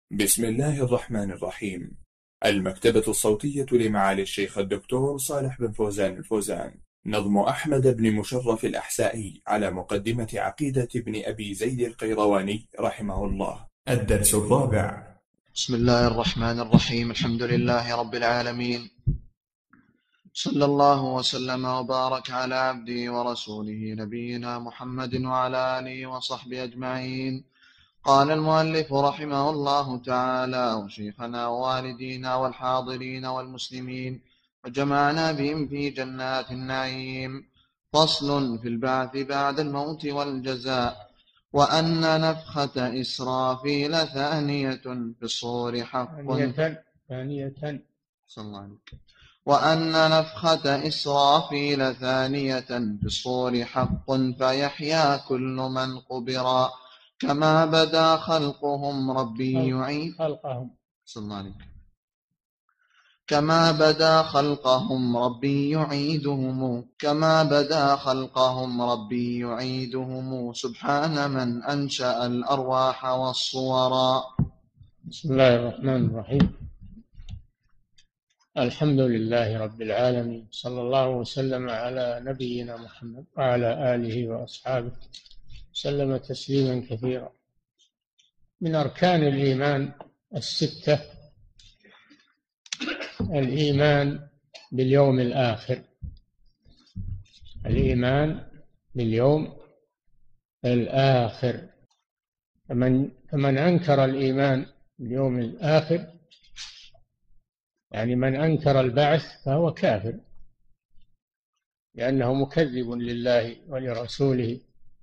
بسم الله الرحمن الرحيم. المكتبة الصوتية لمعالي الشيخ الدكتور صالح بن فوزان الفوزان. نظم أحمد بن مشرف الأحسائي على مقدمة عقيدة ابن أبي زيد القيرواني رحمه الله. الدرس الرابع. بسم الله الرحمن الرحيم. الحمد لله رب العالمين، صلى الله وسلم وبارك على عبده ورسوله نبينا محمد وعلى آله وصحبه أجمعين. قال المؤلف رحمه الله تعالى: وشيخنا ووالدينا والحاضرين والمسلمين وجمعنا بهم في جنات النعيم. فصل في البعث بعد الموت والجزاء. وأن نفخة إسرافيل ثانية في الصور حق. ثانية. صلى الله عليه وسلم. وأن نفخة إسرافيل ثانية في الصور حق، فيحيا كل من قبر، كما بدا خلقهم ربي يعيد. صلى الله عليه وسلم. كما بدا خلقهم ربي يعيدهم، كما بدا خلقهم ربي يعيدهم، سبحان من أنشأ الأرواح والصورا. بسم الله الرحمن الرحيم. الحمد لله رب العالمين، صلى الله وسلم على نبينا محمد وعلى آله وأصحابه سلم تسليما كثيرا. من أركان الإيمان الستة الإيمان باليوم الآخر. الإيمان باليوم الآخر. فمن أنكر الإيمان باليوم الآخر، يعني من أنكر البعث، فهو كافر، لأنه مكذب لله ولرسوله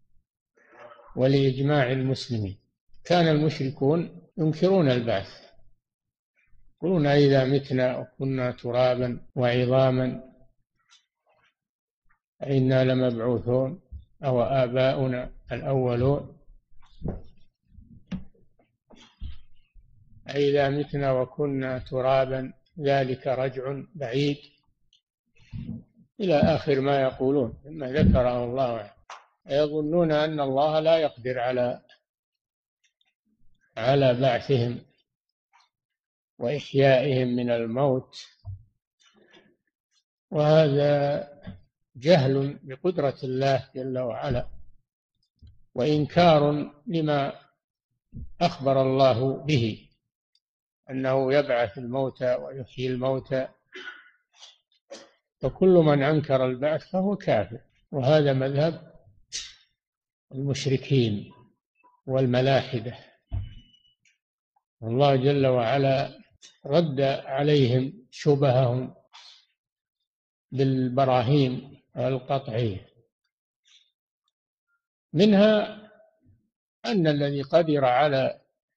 ولإجماع المسلمين. كان المشركون ينكرون البعث، يقولون أئذا متنا وكنا ترابا وعظاما أئنا لمبعوثون أو آباؤنا الأولون. أئذا متنا وكنا ترابا ذلك رجع بعيد، إلى آخر ما يقولون مما ذكره الله. يظنون أن الله لا يقدر على بعثهم وإحيائهم من الموت، وهذا جهل بقدرة الله جل وعلا، وإنكار لما أخبر الله به أنه يبعث الموتى ويحيي الموتى. فكل من أنكر البعث فهو كافر، وهذا مذهب المشركين والملاحدة. الله جل وعلا رد عليهم شبههم بالبراهين القطعية، منها أن الذي قدر على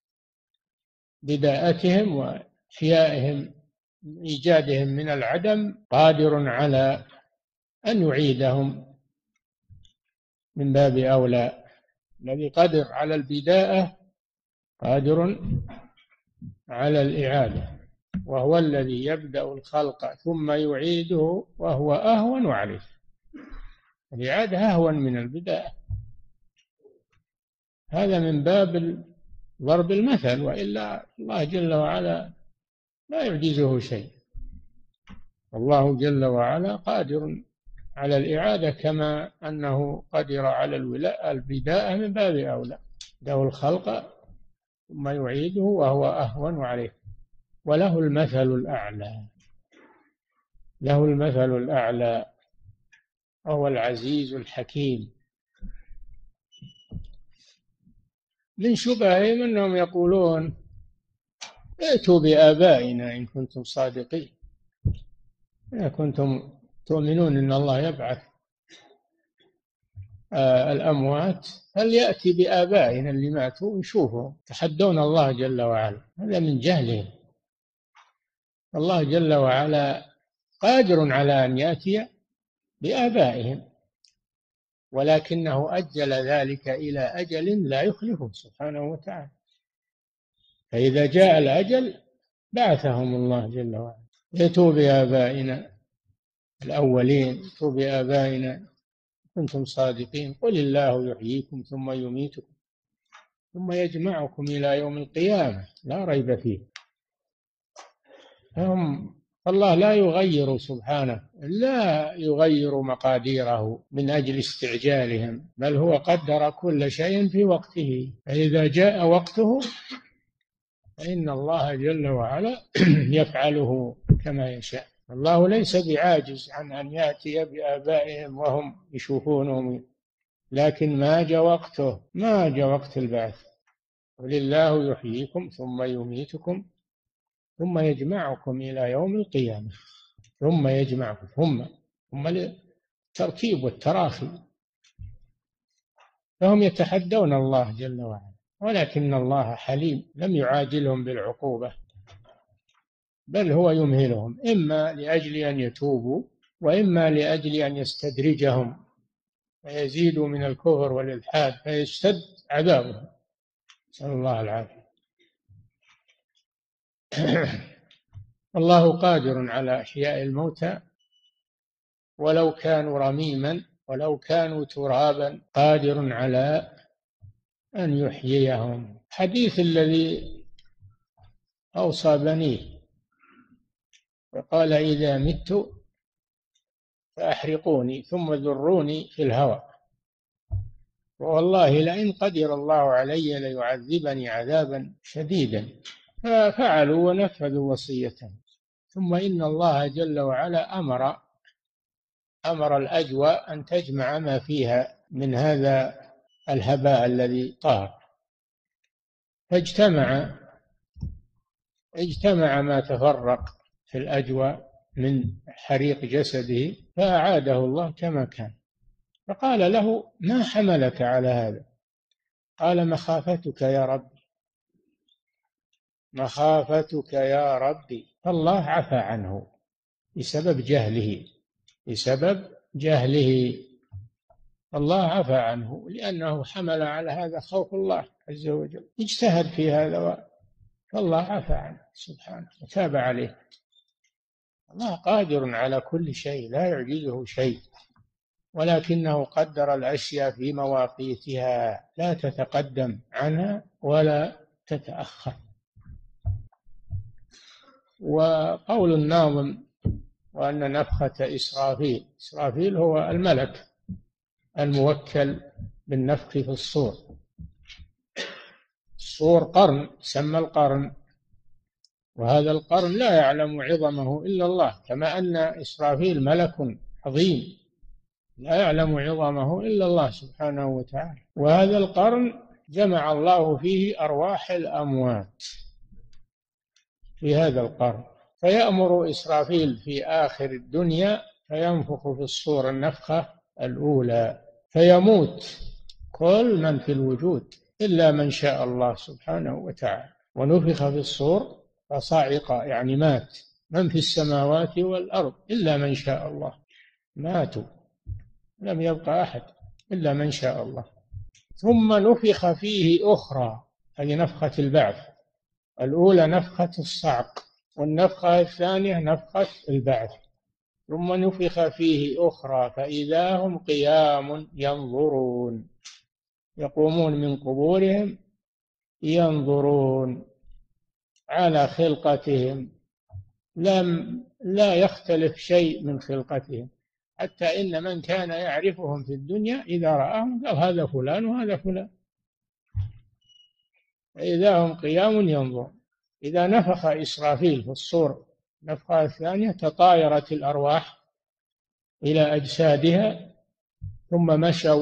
بداءتهم وإحيائهم إيجادهم من العدم قادر على أن يعيدهم من باب أولى. الذي قدر على البداءة قادر على الإعادة، وهو الذي يبدأ الخلق ثم يعيده وهو أهون عليه. الإعادة أهون من البداية، هذا من باب ضرب المثل، وإلا الله جل وعلا لا يعجزه شيء. الله جل وعلا قادر على الإعادة كما أنه قدر على البداءة من باب أولى. له الخلق ثم يعيده وهو أهون عليه، وله المثل الأعلى. له المثل الأعلى وهو العزيز الحكيم. من شبههم أنهم يقولون ائتوا بآبائنا إن كنتم صادقين، إن كنتم تؤمنون أن الله يبعث الأموات فليأتي بآبائنا اللي ماتوا ونشوفهم. تحدون الله جل وعلا، هذا من جهلهم. الله جل وعلا قادر على أن يأتي بآبائهم، ولكنه أجل ذلك إلى أجل لا يخلفه سبحانه وتعالى. فإذا جاء الأجل بعثهم الله جل وعلا. ائتوا بآبائنا الأولين، ائتوا بآبائنا كنتم صادقين، قل الله يحييكم ثم يميتكم ثم يجمعكم إلى يوم القيامة لا ريب فيه. الله لا يغير سبحانه، لا يغير مقاديره من أجل استعجالهم، بل هو قدر كل شيء في وقته، فإذا جاء وقته فإن الله جل وعلا يفعله كما يشاء. الله ليس بعاجز عن أن يأتي بآبائهم وهم يشوفونهم، لكن ما جاء وقته، ما جاء وقت البعث. قل الله يحييكم ثم يميتكم ثم يجمعكم إلى يوم القيامة. ثم يجمعكم، ثم للترتيب والتراخي، فهم يتحدون الله جل وعلا، ولكن الله حليم لم يعاجلهم بالعقوبة، بل هو يمهلهم إما لأجل أن يتوبوا وإما لأجل أن يستدرجهم فيزيدوا من الكفر والإلحاد فيشتد عذابهم، نسأل الله العافية. الله قادر على إحياء الموتى ولو كانوا رميما ولو كانوا ترابا، قادر على أن يحييهم. حديث الذي أوصى بنيه وقال إذا مت فأحرقوني ثم ذروني في الهواء، والله لئن قدر الله علي ليعذبني عذابا شديدا، ففعلوا ونفذوا وصيته. ثم إن الله جل وعلا أمر الأجواء أن تجمع ما فيها من هذا الهباء الذي طار، فاجتمع ما تفرق في الأجواء من حريق جسده فأعاده الله كما كان، فقال له ما حملك على هذا؟ قال مخافتك يا ربي، مخافتك يا ربي. فالله عفى عنه بسبب جهله الله عفى عنه لأنه حمل على هذا خوف الله عز وجل، اجتهد في هذا فالله عفى عنه سبحانه وتاب عليه. الله قادر على كل شيء لا يعجزه شيء، ولكنه قدر الأشياء في مواقيتها لا تتقدم عنها ولا تتأخر. وقول الناظم وأن نفخة إسرافيل هو الملك الموكل بالنفخ في الصور. الصور قرن سمى القرن، وهذا القرن لا يعلم عظمه إلا الله، كما أن إسرافيل ملك عظيم لا يعلم عظمه إلا الله سبحانه وتعالى. وهذا القرن جمع الله فيه أرواح الأموات في هذا القرن، فيأمر إسرافيل في آخر الدنيا فينفخ في الصور النفخة الأولى فيموت كل من في الوجود إلا من شاء الله سبحانه وتعالى. ونفخ في الصور فصعق يعني مات من في السماوات والأرض إلا من شاء الله، ماتوا لم يبقى أحد إلا من شاء الله. ثم نفخ فيه أخرى، هذه نفخة البعث الأولى نفخة الصعق، والنفخة الثانية نفخة البعث. ثم نفخ فيه أخرى فإذا هم قيام ينظرون، يقومون من قبورهم ينظرون على خلقتهم، لا يختلف شيء من خلقتهم، حتى إن من كان يعرفهم في الدنيا إذا رآهم قال هذا فلان وهذا فلان. فإذا هم قيام ينظرون. إذا نفخ إسرافيل في الصور النفخة الثانية تطايرت الأرواح إلى أجسادها ثم مشوا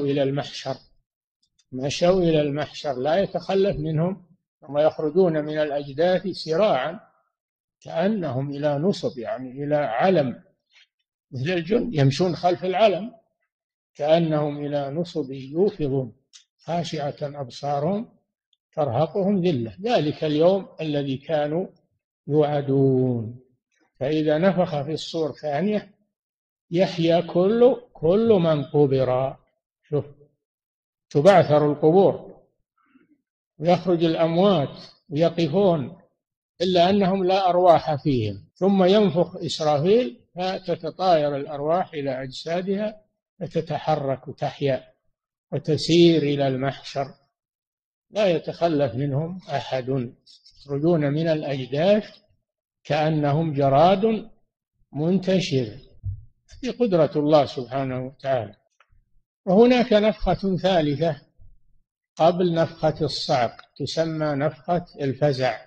إلى المحشر لا يتخلف منهم، ثم يخرجون من الأجداث سراعا كأنهم إلى نصب يعني إلى علم، مثل الجند يمشون خلف العلم كأنهم إلى نصب يوفضون خاشعة أبصارهم ترهقهم ذلة، ذلك اليوم الذي كانوا يوعدون. فإذا نفخ في الصور ثانية يحيى كل من قبر، شوف تبعثر القبور ويخرج الأموات ويقفون إلا أنهم لا أرواح فيهم، ثم ينفخ إسرافيل فتتطاير الأرواح إلى أجسادها فتتحرك وتحيا وتسير إلى المحشر لا يتخلف منهم أحد، يخرجون من الأجداث كأنهم جراد منتشر، في قدرة الله سبحانه وتعالى. وهناك نفخة ثالثة قبل نفخة الصعق تسمى نفخة الفزع.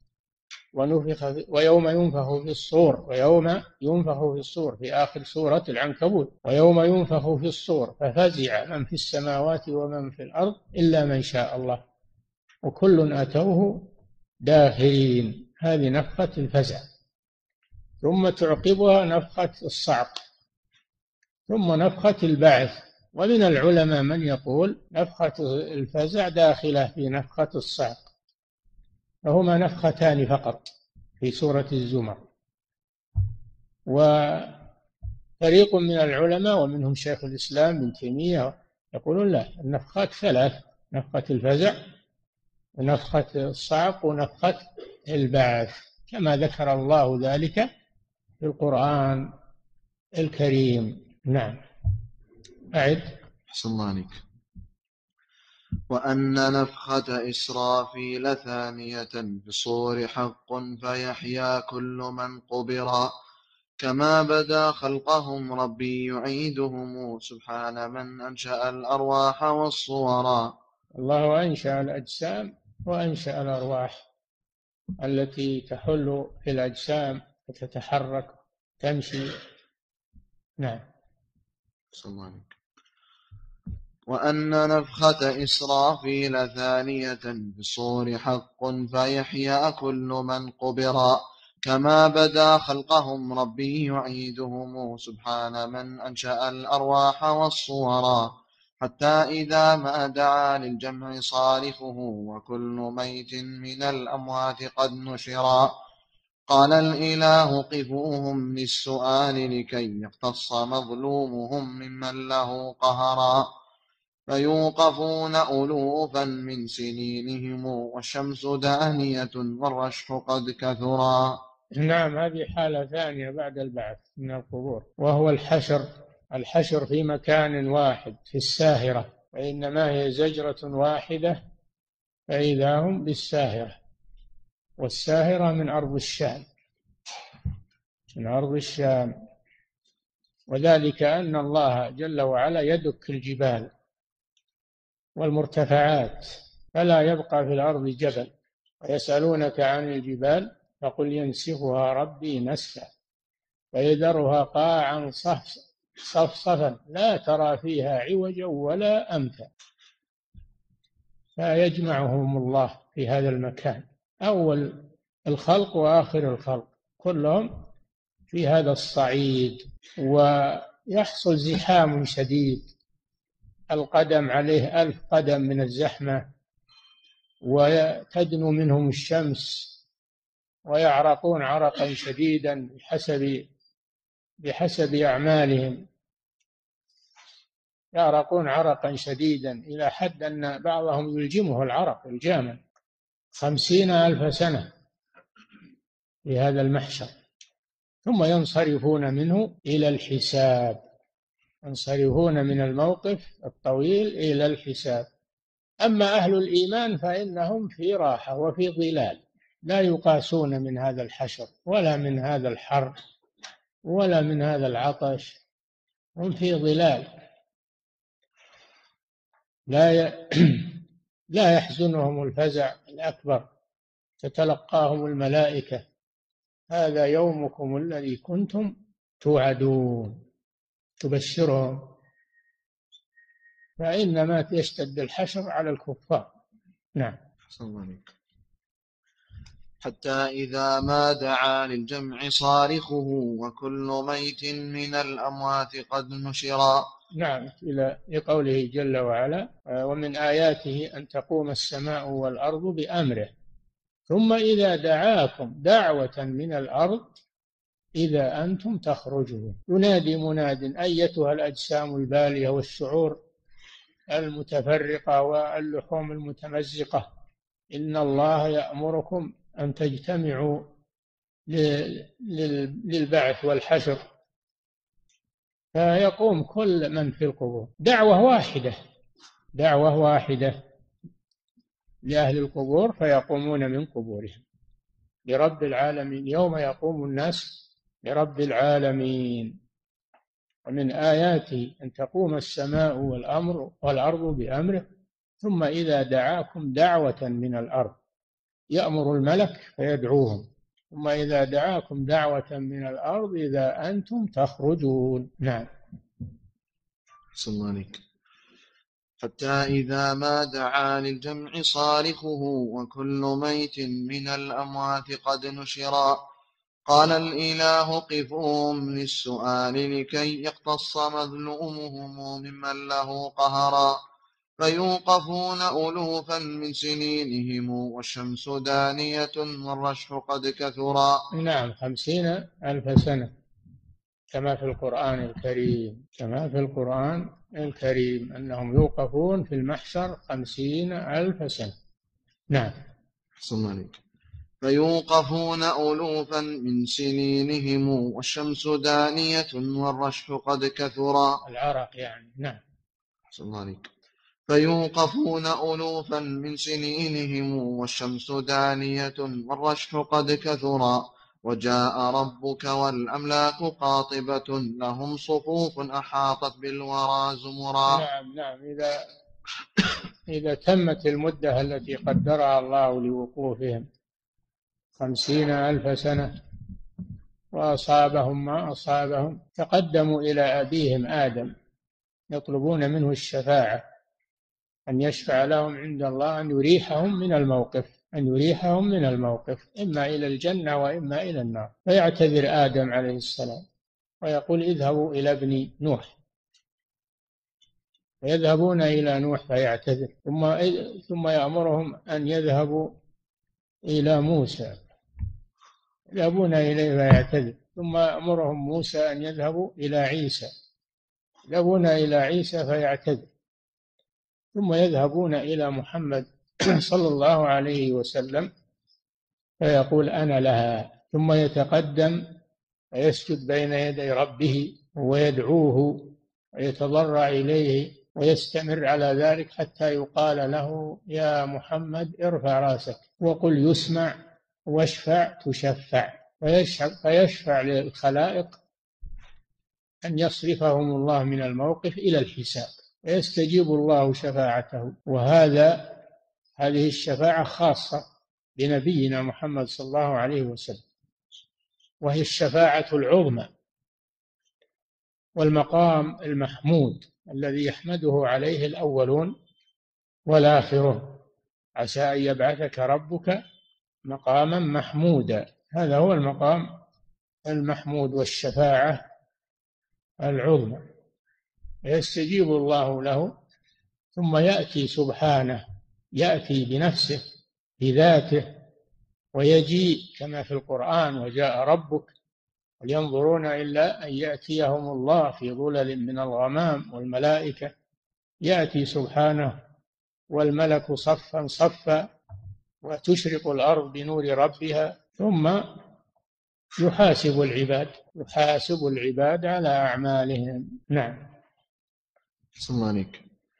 ويوم ينفخ في الصور، ويوم ينفخ في الصور في آخر سورة العنكبوت، ويوم ينفخ في الصور ففزع من في السماوات ومن في الأرض إلا من شاء الله وكل أتوه داخرين. هذه نفخة الفزع، ثم تعقبها نفخة الصعق، ثم نفخة البعث. ومن العلماء من يقول نفخة الفزع داخلة في نفخة الصعق، فهما نفختان فقط في سورة الزمر. وفريق من العلماء ومنهم شيخ الإسلام ابن تيمية يقولون لا، النفخات ثلاث: نفخة الفزع ونفخة الصعق ونفخة البعث، كما ذكر الله ذلك في القرآن الكريم. نعم. أعد. أحسن الله عليك. وأن نفخة إسرافيل ثانية في الصور حق فيحيا كل من قبر كما بدا خلقهم ربي يعيدهم سبحان من أنشأ الأرواح والصورا. الله أنشأ الأجسام وأنشأ الأرواح التي تحل في الأجسام وتتحرك تمشي. نعم. أحسن الله عليك. وأن نفخة إسرافيل ثانية في الصور حق فيحيا كل من قبر كما بدا خلقهم ربي يعيدهم سبحان من أنشأ الأرواح والصورا حتى إذا ما دعا للجمع صارفه وكل ميت من الأموات قد نشرا قال الإله قفوهم للسؤال لكي يقتص مظلومهم ممن له قهرا فيوقفون ألوفا من سنينهم والشمس دانية والرشح قد كثرا. نعم، هذه حالة ثانية بعد البعث من القبور، وهو الحشر في مكان واحد في الساهرة، وإنما هي زجرة واحدة فإذا هم بالساهرة. والساهرة من أرض الشام، من أرض الشام. وذلك أن الله جل وعلا يدك الجبال والمرتفعات فلا يبقى في الأرض جبل. ويسألونك عن الجبال فقل ينسفها ربي نسفا فيذرها قاعا صفصفا لا ترى فيها عوجا ولا أمتا. فيجمعهم الله في هذا المكان، أول الخلق وآخر الخلق كلهم في هذا الصعيد، ويحصل زحام شديد، القدم عليه 1000 قدم من الزحمة، وتدنو منهم الشمس ويعرقون عرقا شديدا بحسب أعمالهم، يعرقون عرقا شديدا إلى حد أن بعضهم يلجمه العرق الجاما 50,000 سنة في هذا المحشر، ثم ينصرفون منه إلى الحساب، ينصرفون من الموقف الطويل إلى الحساب. أما أهل الإيمان فإنهم في راحة وفي ظلال، لا يقاسون من هذا الحشر ولا من هذا الحر ولا من هذا العطش، هم في ظلال لا يحزنهم الفزع الأكبر، تتلقاهم الملائكة هذا يومكم الذي كنتم توعدون، تبشرهم. فإنما يشتد الحشر على الكفار. نعم. حتى إذا ما دعا للجمع صارخه وكل ميت من الأموات قد نشرا. نعم، إلى قوله جل وعلا ومن آياته أن تقوم السماء والأرض بأمره ثم إذا دعاكم دعوة من الأرض إذا أنتم تخرجون ينادي مناد أيتها الأجسام البالية والشعور المتفرقة واللحوم المتمزقة إن الله يأمركم أن تجتمعوا للبعث والحشر. فيقوم كل من في القبور دعوة واحدة لأهل القبور فيقومون من قبورهم لرب العالمين. يوم يقوم الناس لرب العالمين. ومن آياته أن تقوم السماء والأرض بأمره ثم إذا دعاكم دعوة من الأرض يأمر الملك فيدعوهم ثم إذا دعاكم دعوة من الأرض إذا أنتم تخرجون. نعم. صلى الله عليك. حتى إذا ما دعا للجمع صارخه وكل ميت من الأموات قد نشرا قال الإله قفوهم للسؤال لكي يقتص مظلومهم ممن له قهرا فيوقفون ألوفا من سنينهم والشمس دانية والرشح قد كثرا. نعم 50,000 سنة كما في القرآن الكريم أنهم يوقفون في المحشر 50,000 سنة. نعم. صلى الله عليك. فيوقفون ألوفا من سنينهم والشمس دانية والرشح قد كثرا. العرق يعني. نعم. صلى الله عليك. فيوقفون ألوفا من سنينهم والشمس دانية والرشح قد كثرا وجاء ربك والأملاك قاطبة لهم صفوف أحاطت بالورى زمرا. نعم. إذا تمت المدة التي قدرها الله لوقوفهم 50,000 سنة وأصابهم ما أصابهم تقدموا إلى أبيهم آدم يطلبون منه الشفاعة أن يشفع لهم عند الله أن يريحهم من الموقف إما إلى الجنة وإما إلى النار. فيعتذر آدم عليه السلام ويقول اذهبوا إلى ابن نوح فيذهبون إلى نوح فيعتذر ثم يأمرهم أن يذهبوا إلى موسى يذهبون إليه فيعتذر ثم يأمرهم موسى أن يذهبوا إلى عيسى يذهبون إلى عيسى فيعتذر ثم يذهبون إلى محمد صلى الله عليه وسلم فيقول أنا لها ثم يتقدم ويسجد بين يدي ربه ويدعوه ويتضرع إليه ويستمر على ذلك حتى يقال له يا محمد ارفع راسك وقل يسمع واشفع تشفع فيشفع للخلائق أن يصرفهم الله من الموقف إلى الحساب ويستجيب الله شفاعته. هذه الشفاعة خاصة بنبينا محمد صلى الله عليه وسلم وهي الشفاعة العظمى والمقام المحمود الذي يحمده عليه الأولون والآخرون. عسى أن يبعثك ربك مقاما محمودا. هذا هو المقام المحمود والشفاعة العظمى يستجيب الله له ثم يأتي سبحانه يأتي بنفسه بذاته ويجيء كما في القرآن وجاء ربك ولينظرون إلا أن يأتيهم الله في ظلل من الغمام والملائكة يأتي سبحانه والملك صفا صفا وتشرق الأرض بنور ربها ثم يحاسب العباد على أعمالهم. نعم. صلى الله عليك.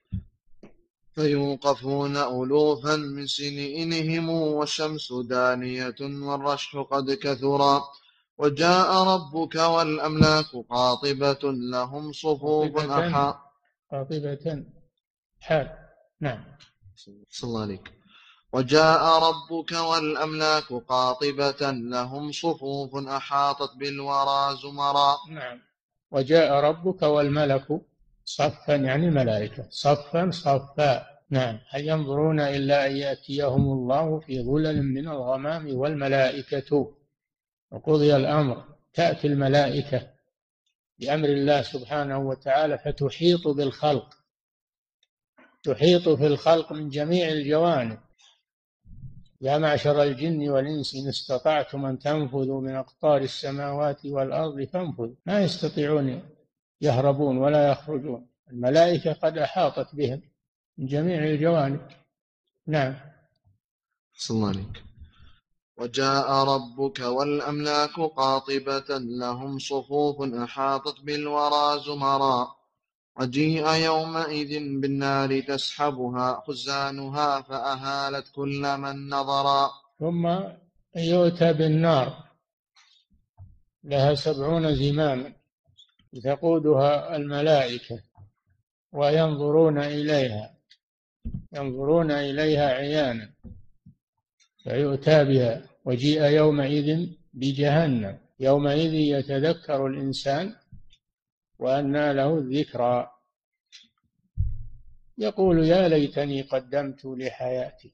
فيوقفون ألوفا من سنينهم والشمس دانية والرشح قد كثرا وجاء ربك والأملاك قاطبة لهم صفوف قاطبة حال. نعم. صلى الله عليك. وجاء ربك والأملاك قاطبة لهم صفوف أحاطت بالورى زمرا. نعم. وجاء ربك والملك صفا يعني الملائكة صفا صفا. نعم. هل ينظرون إلا أن يأتيهم الله في ظلل من الغمام والملائكة وقضي الأمر تأتي الملائكة بأمر الله سبحانه وتعالى فتحيط بالخلق تحيط في الخلق من جميع الجوانب. يا معشر الجن والإنس إن استطعتم أن تنفذوا من أقطار السماوات والأرض فانفذوا ما يستطيعون يهربون ولا يخرجون. الملائكة قد أحاطت بهم من جميع الجوانب. نعم. صلى الله عليك. وجاء ربك والأملاك قاطبة لهم صفوف أحاطت بالورى زمرا وجيء يومئذ بالنار تسحبها خزانها فأهالت كل من نظر. ثم يؤتى بالنار لها 70 زماما تقودها الملائكة وينظرون إليها عيانا، فيؤتى بها. وجيء يومئذ بجهنم، يومئذ يتذكر الإنسان وأنى له الذكرى، يقول يا ليتني قدمت لحياتي.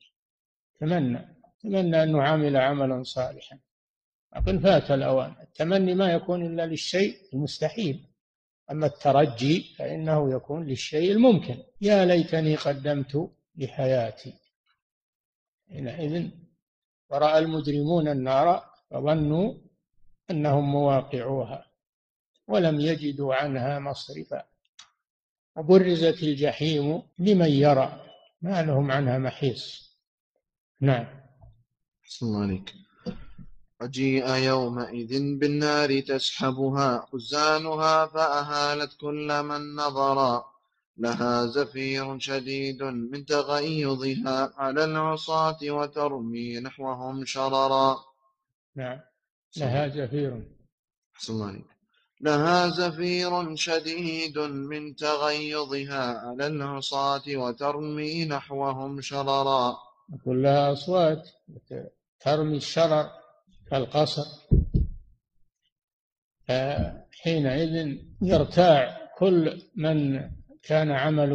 تمنى أنه عمل عملا صالحا، لكن فات الأوان. التمني ما يكون إلا للشيء المستحيل، أما الترجي فإنه يكون للشيء الممكن. يا ليتني قدمت لحياتي. حينئذ ورأى المجرمون النار فظنوا أنهم مواقعوها ولم يجدوا عنها مصرفا، وبرزت الجحيم لمن يرى ما لهم عنها محيص. نعم. صلى الله عليك. وجيء يومئذ بالنار تسحبها خزانها فأهالت كل من نظر. لها زفير شديد من تغيظها على العصاة وترمي نحوهم شررا. نعم. لها زفير. صلى الله عليك. لها زفير شديد من تغيظها على العصاة وترمي نحوهم شررا. كلها أصوات ترمي الشرر كالقصر. حينئذ يرتاع كل من كان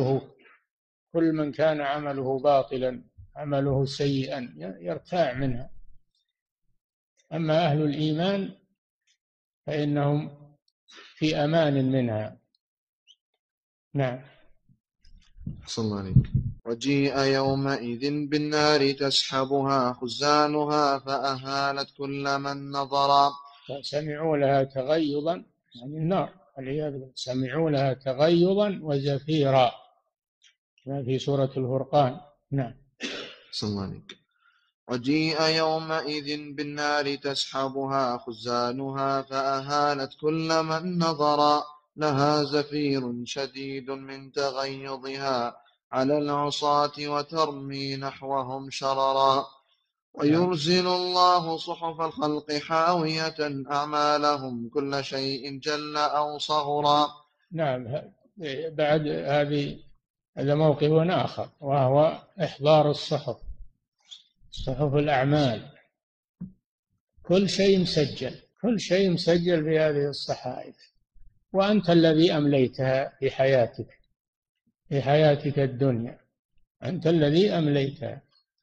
عمله باطلا، عمله سيئا، يرتاع منها. أما أهل الإيمان فإنهم في أمان منها. نعم. صلى الله عليك. وجيء يومئذ بالنار تسحبها خزانها فأهالت كل من نظر. فسمعوا لها تغيظا، يعني النار والعياذ بالله، سمعوا لها تغيظا وزفيرا كما في سورة الفرقان. نعم. صلى الله عليك. وجيء يومئذ بالنار تسحبها خزانها فأهالت كل من نظر. لها زفير شديد من تغيظها على العصاة وترمي نحوهم شررا. ويرسل الله صحف الخلق حاوية أعمالهم كل شيء جل أو صغرا. نعم. بعد هذا موقف آخر، وهو إحضار الصحف، صحف الأعمال. كل شيء مسجل في هذه الصحائف، وأنت الذي أمليتها في حياتك الدنيا، أنت الذي أمليتها.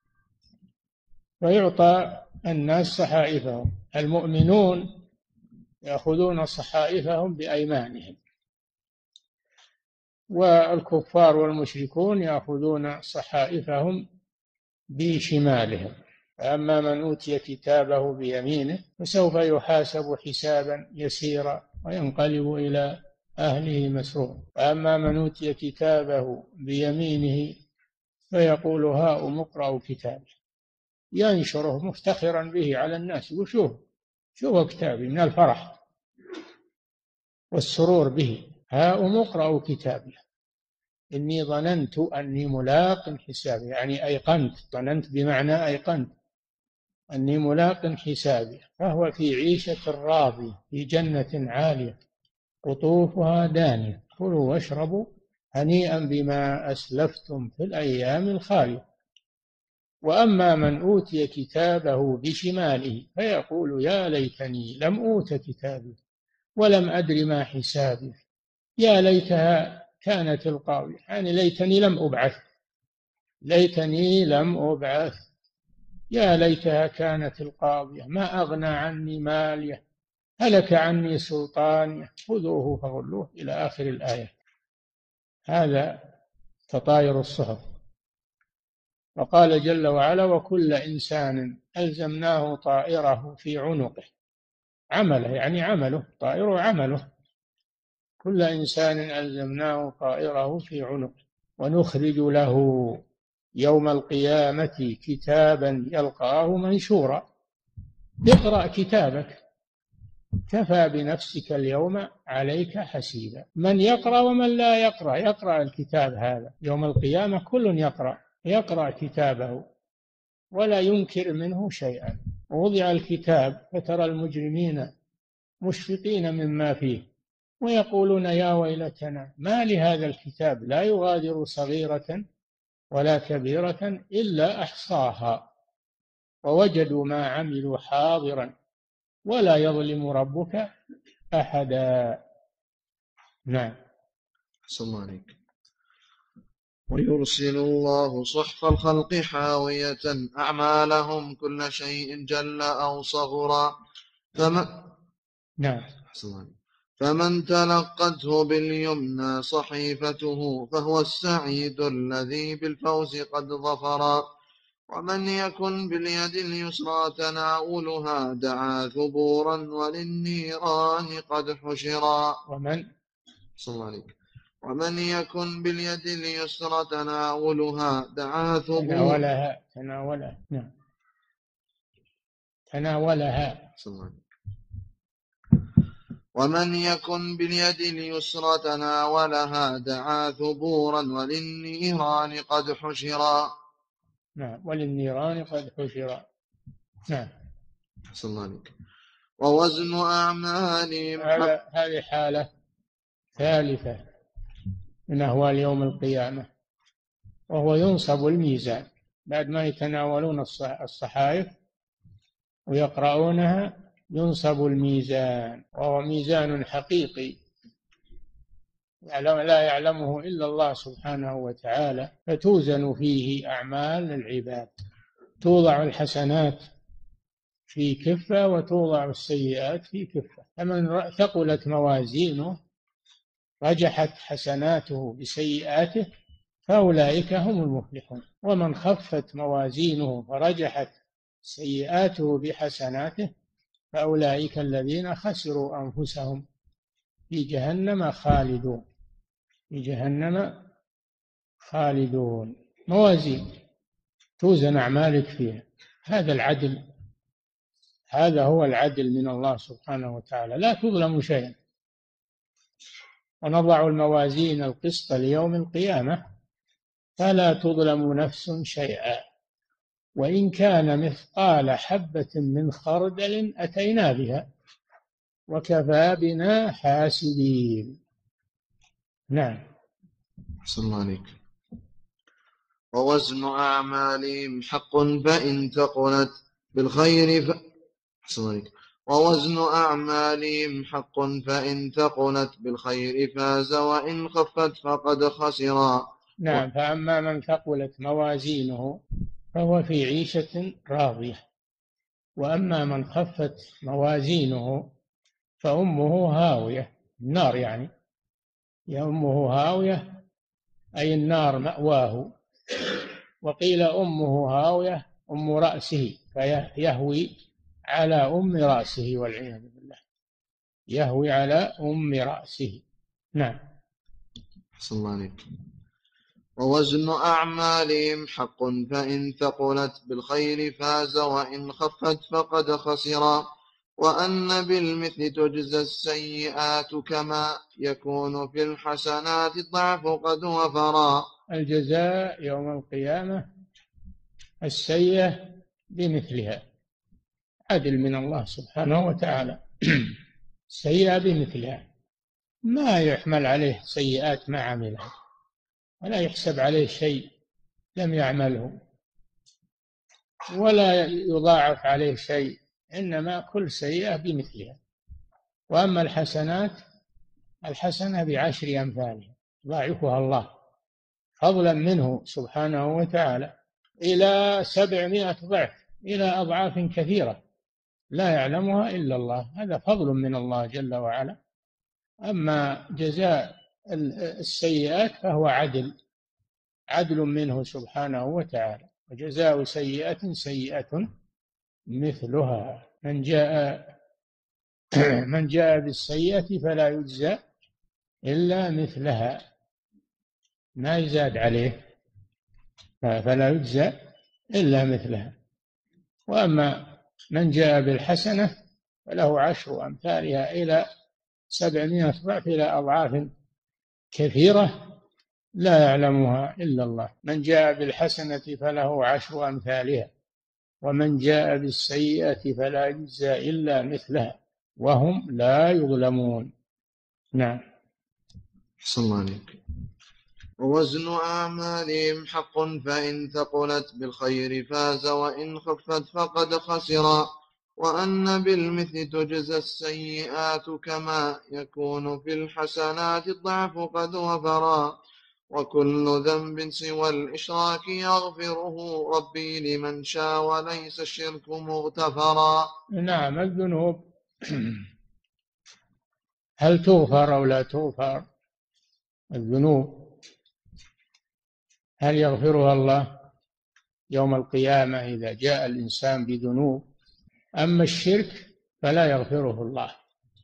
ويعطى الناس صحائفهم، المؤمنون يأخذون صحائفهم بأيمانهم، والكفار والمشركون يأخذون صحائفهم بشمالهم. فأما من أوتي كتابه بيمينه فسوف يحاسب حسابا يسيرا وينقلب إلى أهله مسرورا، وأما من أوتي كتابه بيمينه فيقول هاؤم اقرءوا كتابي، ينشره مفتخرا به على الناس، وشوفوا كتابي، من الفرح والسرور به. هاؤم اقرءوا كتابي إني ظننت أني ملاق حسابي، يعني أيقنت، ظننت بمعنى أيقنت أني ملاق حسابي، فهو في عيشة راضية في جنة عالية قطوفها دانية، كلوا واشربوا هنيئا بما أسلفتم في الأيام الخالية. وأما من أوتي كتابه بشماله فيقول يا ليتني لم أوت كتابي ولم أدر ما حسابي، يا ليتها كانت القاضية، يعني ليتني لم أبعث، يا ليتها كانت القاضية ما أغنى عني ماليه هلك عني سلطانيه خذوه فغلوه إلى آخر الآية. هذا تطاير الصحف. وقال جل وعلا وكل إنسان ألزمناه طائره في عنقه، عمله يعني عمله، طائره عمله، كل إنسان ألزمناه طائره في عنقه ونخرج له يوم القيامة كتابا يلقاه منشورا. اقرأ كتابك كفى بنفسك اليوم عليك حسيبا. من يقرأ ومن لا يقرأ، يقرأ الكتاب هذا يوم القيامة، كل يقرأ كتابه ولا ينكر منه شيئا. ووضع الكتاب فترى المجرمين مشفقين مما فيه ويقولون يا ويلتنا ما لهذا الكتاب لا يغادر صغيرة ولا كبيرة إلا أحصاها ووجدوا ما عملوا حاضرا ولا يظلم ربك أحدا. نعم. صلى الله عليك. ويرسل الله صحف الخلق حاوية أعمالهم كل شيء جل أو صغرا نعم. فمن تلقته باليمنى صحيفته فهو السعيد الذي بالفوز قد ظفرا. ومن يكن باليد اليسرى تناولها دعا ثبورا وللنيران قد حشرا. ومن يكن باليد اليسرى تناولها دعا ثبورا ومن يكن باليد اليسرى تناولها دعا ثبورا وللنيران قد حشرا. نعم. وللنيران قد حشرا. نعم. صلى الله عليك. ووزن أعمالهم هذه حالة ثالثة من أهوال يوم القيامة، وهو ينصب الميزان بعد ما يتناولون الصحائف ويقرؤونها. ينصب الميزان وهو ميزان حقيقي لا يعلمه إلا الله سبحانه وتعالى، فتوزن فيه أعمال العباد. توضع الحسنات في كفة وتوضع السيئات في كفة. فمن ثقلت موازينه رجحت حسناته بسيئاته فأولئك هم المفلحون. ومن خفت موازينه فرجحت سيئاته بحسناته فأولئك الذين خسروا أنفسهم في جهنم خالدون. موازين توزن أعمالك فيها. هذا العدل، هذا هو العدل من الله سبحانه وتعالى، لا تظلم شيئا. ونضع الموازين القسط ليوم القيامة فلا تظلم نفس شيئا وإن كان مثقال حبة من خردل أتينا بها وكفى بنا حاسبين. نعم. صلى الله عليك. ووزن أعمالهم حق فإن ثقلت بالخير ووزن أعمالهم حق فإن ثقلت بالخير فاز وإن خفت فقد خسرا. نعم. فأما من ثقلت موازينه فهو في عيشة راضية، وأما من خفت موازينه فأمه هاوية، النار يعني. أمه هاوية أي النار مأواه. وقيل أمه هاوية أم رأسه، فيهوي على أم رأسه والعياذ بالله، يهوي على أم رأسه. نعم. صلى الله عليك. ووزن أعمالهم حق فإن ثقلت بالخير فاز وإن خفت فقد خسرا. وأن بالمثل تجزى السيئات كما يكون في الحسنات الضعف قد وفرا. الجزاء يوم القيامة السيئة بمثلها، عدل من الله سبحانه وتعالى. السيئة بمثلها، ما يحمل عليه سيئات ما عملها ولا يحسب عليه شيء لم يعمله ولا يضاعف عليه شيء، إنما كل سيئة بمثلها. وأما الحسنات، الحسنة بعشر أمثالها يضاعفها الله فضلا منه سبحانه وتعالى إلى 700 ضعف، إلى أضعاف كثيرة لا يعلمها إلا الله. هذا فضل من الله جل وعلا. أما جزاء السيئات فهو عدل منه سبحانه وتعالى. وجزاء سيئة سيئة مثلها. من جاء بالسيئة فلا يجزى إلا مثلها، ما يزاد عليه، فلا يجزى إلا مثلها. وأما من جاء بالحسنة فله 10 أمثالها إلى 700 ضعف، إلى أضعاف كثيرة لا يعلمها إلا الله. من جاء بالحسنة فله 10 أمثالها، ومن جاء بالسيئة فلا يجزى إلا مثلها وهم لا يظلمون. نعم. أحسن الله عليك. ووزن أعمالهم حق، فإن ثقلت بالخير فاز، وإن خفت فقد خسرا. وأن بالمثل تجزى السيئات، كما يكون في الحسنات الضعف قد وفرا. وكل ذنب سوى الإشراك يغفره ربي لمن شاء، وليس الشرك مغتفرا. نعم. الذنوب هل تغفر أو لا تغفر؟ الذنوب هل يغفرها الله يوم القيامة إذا جاء الإنسان بذنوب؟ أما الشرك فلا يغفره الله.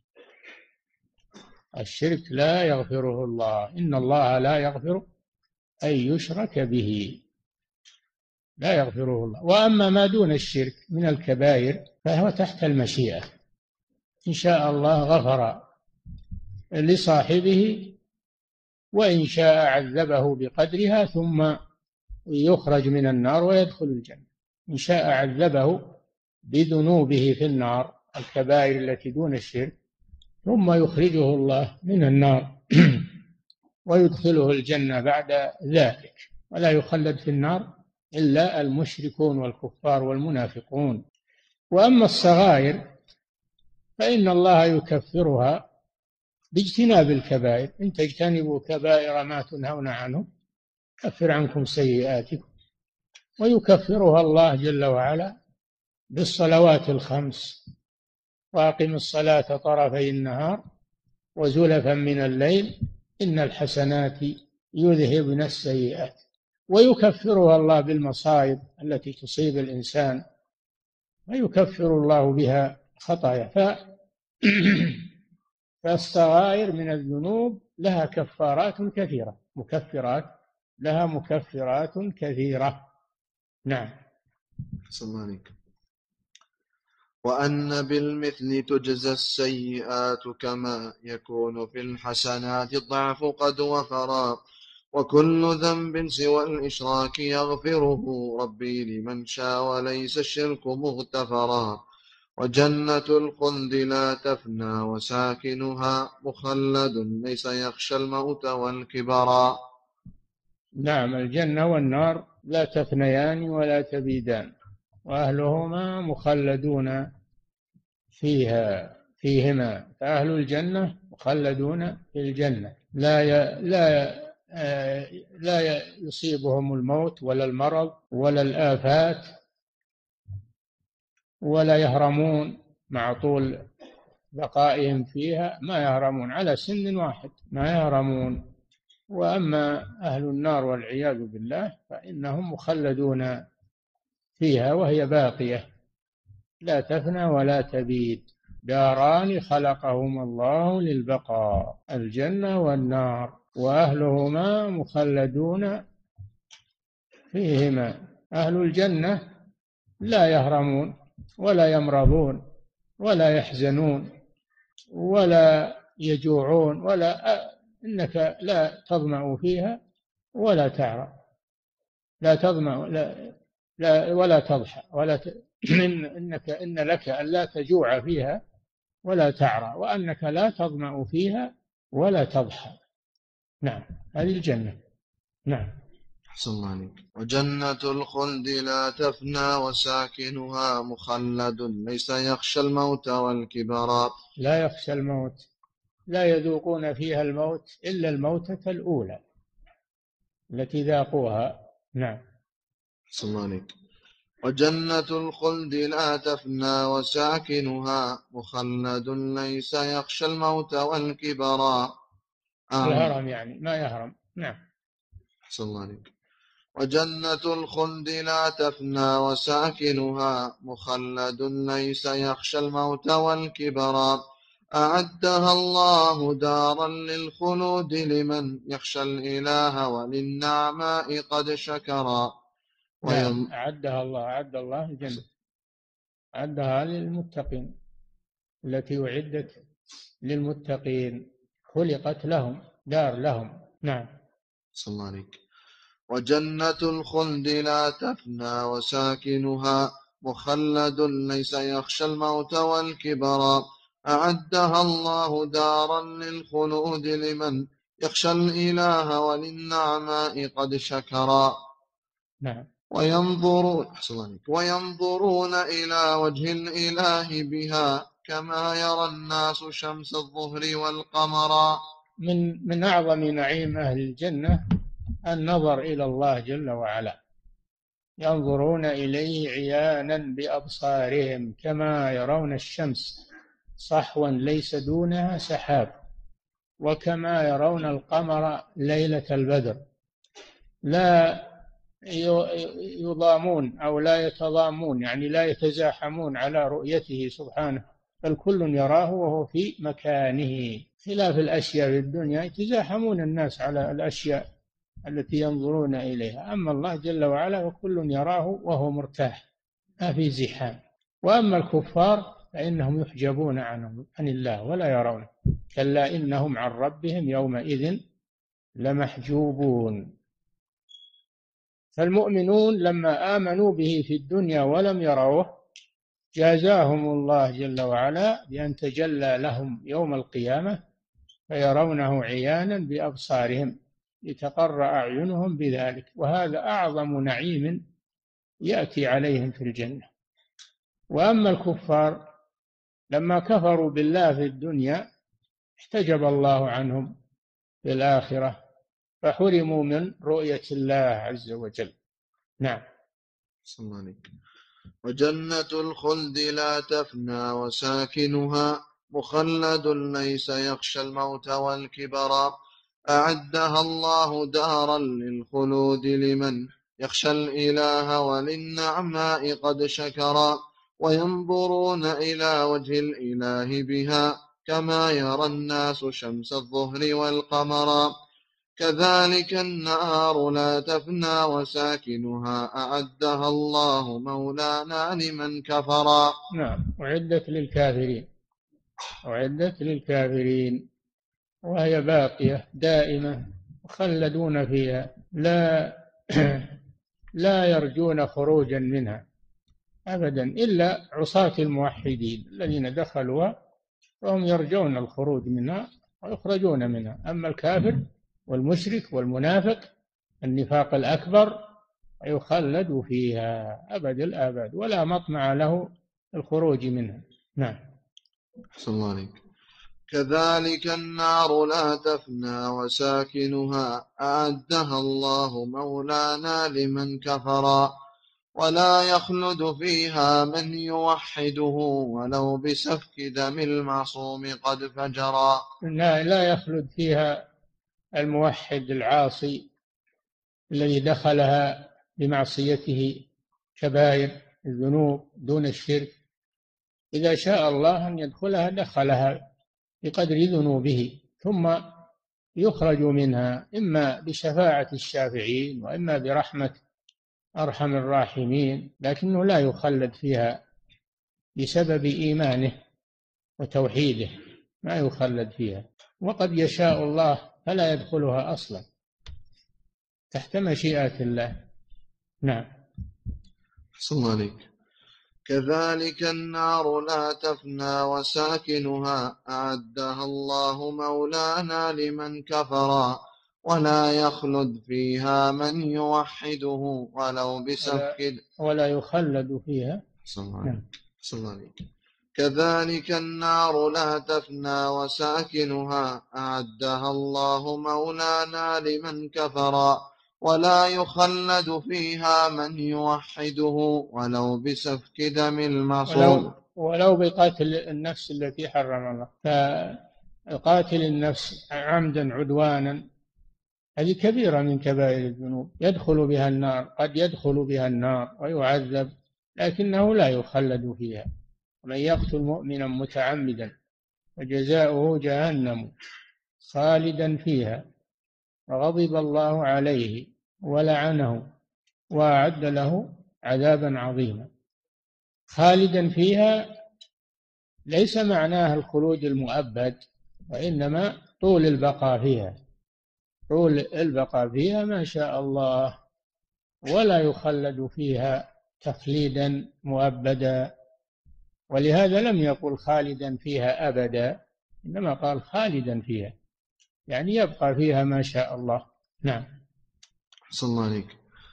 الشرك لا يغفره الله. إن الله لا يغفر أن يشرك به، لا يغفره الله. وأما ما دون الشرك من الكبائر فهو تحت المشيئة، إن شاء الله غفر لصاحبه، وإن شاء عذبه بقدرها ثم يخرج من النار ويدخل الجنة. إن شاء عذبه بذنوبه في النار، الكبائر التي دون الشرك، ثم يخرجه الله من النار ويدخله الجنة بعد ذلك، ولا يخلد في النار إلا المشركون والكفار والمنافقون. وأما الصغائر فإن الله يكفرها باجتناب الكبائر. إن تجتنبوا كبائر ما تنهون عنه يكفر عنكم سيئاتكم. ويكفرها الله جل وعلا بالصلوات الخمس: وأقم الصلاة طرفي النهار وزلفا من الليل إن الحسنات يذهبن السيئات. ويكفرها الله بالمصائب التي تصيب الإنسان، ويكفر الله بها خطايا. فالصغائر من الذنوب لها كفارات كثيرة، مكفرات، لها مكفرات كثيرة. نعم. أحسن الله عليك. وأن بالمثل تجزى السيئات، كما يكون في الحسنات الضعف قد وفرا. وكل ذنب سوى الإشراك يغفره ربي لمن شاء، وليس الشرك مغتفرا. وجنة الخلد لا تفنى، وساكنها مخلد ليس يخشى الموت والكبرا. نعم. الجنة والنار لا تفنيان ولا تبيدان، وأهلهما مخلدون فيهما. فأهل الجنة مخلدون في الجنة، لا يصيبهم الموت ولا المرض ولا الآفات، ولا يهرمون مع طول بقائهم فيها، ما يهرمون على سن واحد، ما يهرمون. وأما أهل النار والعياذ بالله فإنهم مخلدون فيها، وهي باقية لا تفنى ولا تبيد. داران خلقهما الله للبقاء: الجنة والنار، وأهلهما مخلدون فيهما. أهل الجنة لا يهرمون ولا يمرضون ولا يحزنون ولا يجوعون، إنك لا تظمأ فيها ولا تعرى، لا تظمأ ولا تضحى إن لك ألا تجوع فيها ولا تعرى، وأنك لا تظمأ فيها ولا تضحى. نعم. هذه الجنة. نعم. أحسن الله عليك. وجنة الخلد لا تفنى، وساكنها مخلد ليس يخشى الموت والكبرا. لا يخشى الموت، لا يذوقون فيها الموت إلا الموتة الأولى التي ذاقوها. نعم. أحسن الله عليك. وجنة الخلد لا تفنى، وساكنها مخلد ليس يخشى الموت والكبرا. الهرم يعني ما يهرم. نعم. أحسن الله عليك. وجنة الخلد لا تفنى، وساكنها مخلد ليس يخشى الموت والكبرا. أعدها الله دارا للخلود لمن يخشى الإله، وللنعماء قد شكرا. نعم. أعد الله الجنة، أعدها للمتقين. التي أعدت للمتقين، خلقت لهم، دار لهم. نعم. صلى الله عليك. وجنة الخلد لا تفنى وساكنها مخلد ليس يخشى الموت والكبر، أعدها الله دارا للخلود لمن يخشى الإله وللنعماء قد شكرا. نعم. وينظرون إلى وجه الإله بها كما يرى الناس شمس الظهر والقمر. من أعظم نعيم أهل الجنة النظر إلى الله جل وعلا، ينظرون إليه عيانا بأبصارهم كما يرون الشمس صحوا ليس دونها سحاب، وكما يرون القمر ليلة البدر، لا يضامون أو لا يتضامون، يعني لا يتزاحمون على رؤيته سبحانه، بل كل يراه وهو في مكانه، خلاف الأشياء في الدنيا يتزاحمون الناس على الأشياء التي ينظرون إليها، أما الله جل وعلا فكل يراه وهو مرتاح، ما في زحام. وأما الكفار فإنهم يحجبون عن الله ولا يرونه، كلا إنهم عن ربهم يومئذ لمحجوبون. فالمؤمنون لما آمنوا به في الدنيا ولم يروه جازاهم الله جل وعلا بأن تجلى لهم يوم القيامة فيرونه عيانا بأبصارهم لتقر أعينهم بذلك، وهذا أعظم نعيم يأتي عليهم في الجنة. وأما الكفار لما كفروا بالله في الدنيا احتجب الله عنهم في الآخرة فحرموا من رؤية الله عز وجل. نعم. صلى الله عليه. وجنة الخلد لا تفنى وساكنها مخلد ليس يخشى الموت والكبر، أعدها الله دارا للخلود لمن يخشى الإله وللنعماء قد شكرا. وينظرون إلى وجه الإله بها كما يرى الناس شمس الظهر والقمر، كذلك النار لا تفنى وساكنها أعدها الله مولانا لمن كفر. نعم. أعدت للكافرين، أعدت للكافرين، وهي باقية دائمة مخلدون فيها، لا يرجون خروجا منها أبدا إلا عصاة الموحدين الذين دخلوا وهم يرجون الخروج منها ويخرجون منها. أما الكافر والمشرك والمنافق النفاق الأكبر يخلد فيها أبد الآباد ولا مطمع له الخروج منها. نعم. صلى الله عليك. كذلك النار لا تفنى وساكنها أعدها الله مولانا لمن كفر، ولا يخلد فيها من يوحده ولو بسفك دم المعصوم قد فجرا. لا يخلد فيها الموحد العاصي الذي دخلها بمعصيته كبائر الذنوب دون الشرك، إذا شاء الله أن يدخلها دخلها بقدر ذنوبه ثم يخرج منها إما بشفاعة الشافعين وإما برحمة أرحم الراحمين، لكنه لا يخلد فيها بسبب إيمانه وتوحيده، ما يخلد فيها. وقد يشاء الله فلا يدخلها أصلا تحت مشيئة الله. نعم. صلى الله عليك. كذلك النار لا تفنى وساكنها أعدها الله مولانا لمن كفر، ولا يخلد فيها من يوحده ولو بسفك ولا يخلد فيها. صلى الله عليك. كذلك النار لا تفنى وساكنها أعدها الله مولانا لمن كفر، ولا يخلد فيها من يوحده ولو بسفك دم المعصوم، ولو بقتل النفس التي حرم الله. فقاتل النفس عمدا عدوانا هذه كبيرة من كبائر الذنوب يدخل بها النار، قد يدخل بها النار ويعذب لكنه لا يخلد فيها. ومن يقتل مؤمنا متعمدا فجزاؤه جهنم خالدا فيها وغضب الله عليه ولعنه وأعد له عذابا عظيما. خالدا فيها ليس معناه الخلود المؤبد، وإنما طول البقاء فيها، طول البقاء فيها ما شاء الله، ولا يخلد فيها تخليدا مؤبدا. ولهذا لم يقل خالدا فيها أبدا، إنما قال خالدا فيها، يعني يبقى فيها ما شاء الله. نعم. أحسن الله عليك.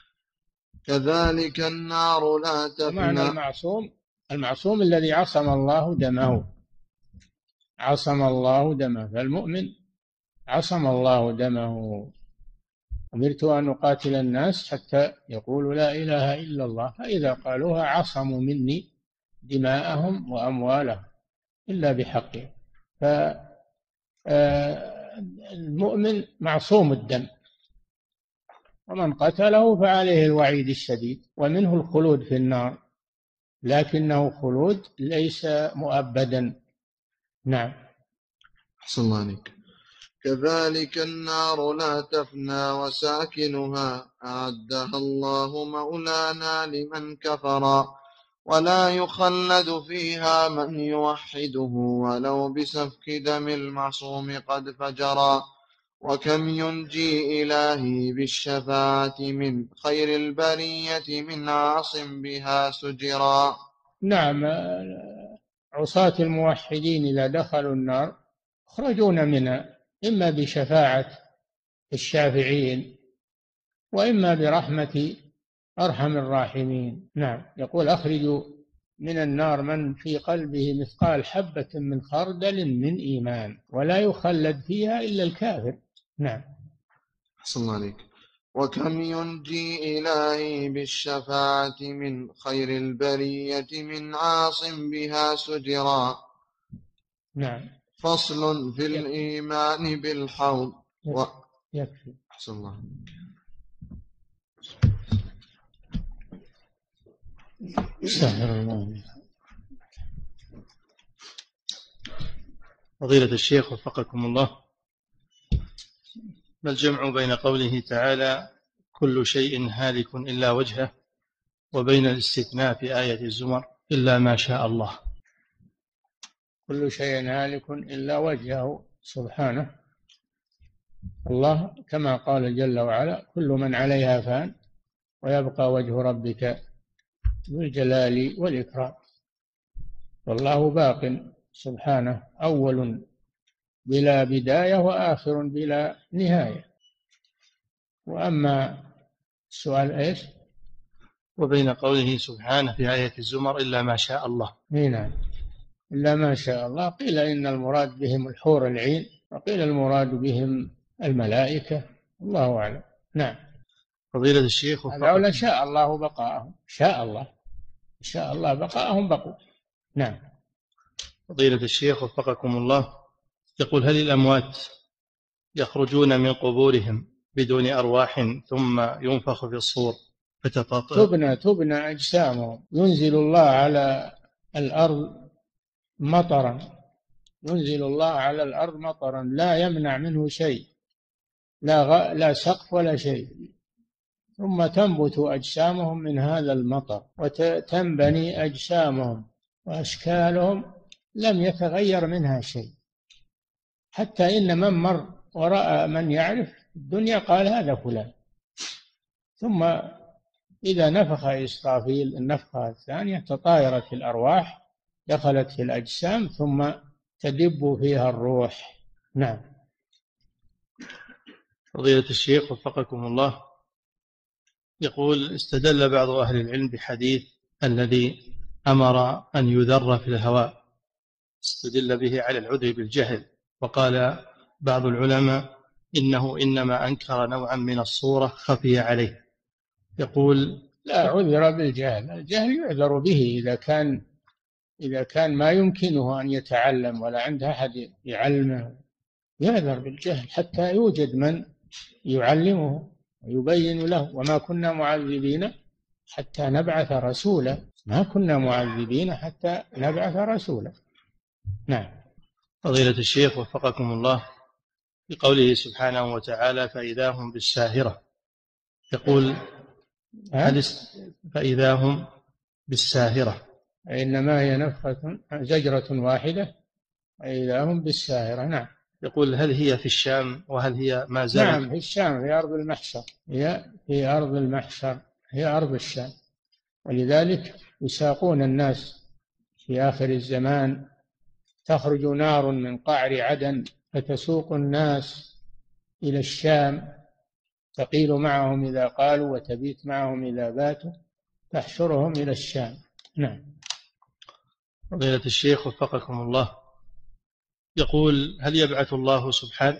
كذلك النار لا ومعنى تفنى. المعصوم الذي عصم الله دمه، عصم الله دمه، فالمؤمن عصم الله دمه. أمرت أن أقاتل الناس حتى يقولوا لا إله إلا الله، فإذا قالوها عصموا مني دماءهم وأموالهم إلا بحقه. فالمؤمن معصوم الدم، ومن قتله فعليه الوعيد الشديد، ومنه الخلود في النار، لكنه خلود ليس مؤبدا. نعم. أحسن الله عليك. كذلك النار لا تفنى وساكنها أعدها الله مولانا لمن كفر، ولا يخلد فيها من يوحده ولو بسفك دم المعصوم قد فجرا. وكم ينجي إلهي بالشفاعة من خير البرية من عاصم بها سجرا. نعم، عصاة الموحدين إذا دخلوا النار يخرجون منها إما بشفاعة الشافعين، وإما برحمة أرحم الراحمين. نعم. يقول أخرجوا من النار من في قلبه مثقال حبة من خردل من إيمان ولا يخلد فيها إلا الكافر. نعم. أحسن الله عليك. وكم ينجي إلهي بالشفاعة من خير البرية من عاصم بها سجرا. نعم. فصل في الإيمان بالحوض. يكفي. أحسن الله. استغفر الله. فضيلة الشيخ وفقكم الله، ما الجمع بين قوله تعالى كل شيء هالك إلا وجهه، وبين الاستثناء في آية الزمر إلا ما شاء الله؟ كل شيء هالك إلا وجهه سبحانه، الله كما قال جل وعلا كل من عليها فان ويبقى وجه ربك ذو الجلال والإكرام. والله باق سبحانه، أول بلا بداية وآخر بلا نهاية. وأما السؤال إيش؟ وبين قوله سبحانه في آية الزمر إلا ما شاء الله. نعم، إلا ما شاء الله. قيل إن المراد بهم الحور العين، وقيل المراد بهم الملائكة، الله أعلم. نعم. فضيلة الشيخ هذا شاء الله بقاءهم، شاء الله بقاءهم بقوا. نعم. فضيلة الشيخ وفقكم الله، يقول هل الأموات يخرجون من قبورهم بدون أرواح ثم ينفخ في الصور تبنى أجسامهم، ينزل الله على الأرض مطرا، ينزل الله على الأرض مطرا لا يمنع منه شيء، لا سقف ولا شيء، ثم تنبت أجسامهم من هذا المطر، وتنبني أجسامهم وأشكالهم لم يتغير منها شيء، حتى إن من مر ورأى من يعرف الدنيا قال هذا فلان. ثم إذا نفخ إسرافيل النفخة الثانية تطايرت الأرواح، دخلت في الأجسام، ثم تدب فيها الروح. نعم. فضيلة الشيخ وفقكم الله، يقول استدل بعض أهل العلم بحديث الذي أمر أن يذر في الهواء، استدل به على العذر بالجهل، وقال بعض العلماء إنه إنما أنكر نوعا من الصورة خفي عليه. يقول لا عذر بالجهل، الجهل يعذر به إذا كان ما يمكنه أن يتعلم ولا عنده أحد يعلمه، يعذر بالجهل حتى يوجد من يعلمه ويبين له. وما كنا معذبين حتى نبعث رسولا، ما كنا معذبين حتى نبعث رسولا. نعم. فضيلة الشيخ وفقكم الله، بقوله سبحانه وتعالى فإذا هم بالساهرة، يقول فإذا هم بالساهرة، إنما هي نفخة زجرة واحدة وإذا هم بالساهرة. نعم. يقول هل هي في الشام وهل هي ما زالت؟ نعم في الشام، في أرض المحشر، هي في أرض المحشر، هي أرض الشام. ولذلك يساقون الناس في آخر الزمان، تخرج نار من قعر عدن فتسوق الناس إلى الشام، تقيل معهم إذا قالوا وتبيت معهم إذا باتوا، تحشرهم إلى الشام. نعم. فضيلة الشيخ وفقكم الله، يقول هل يبعث الله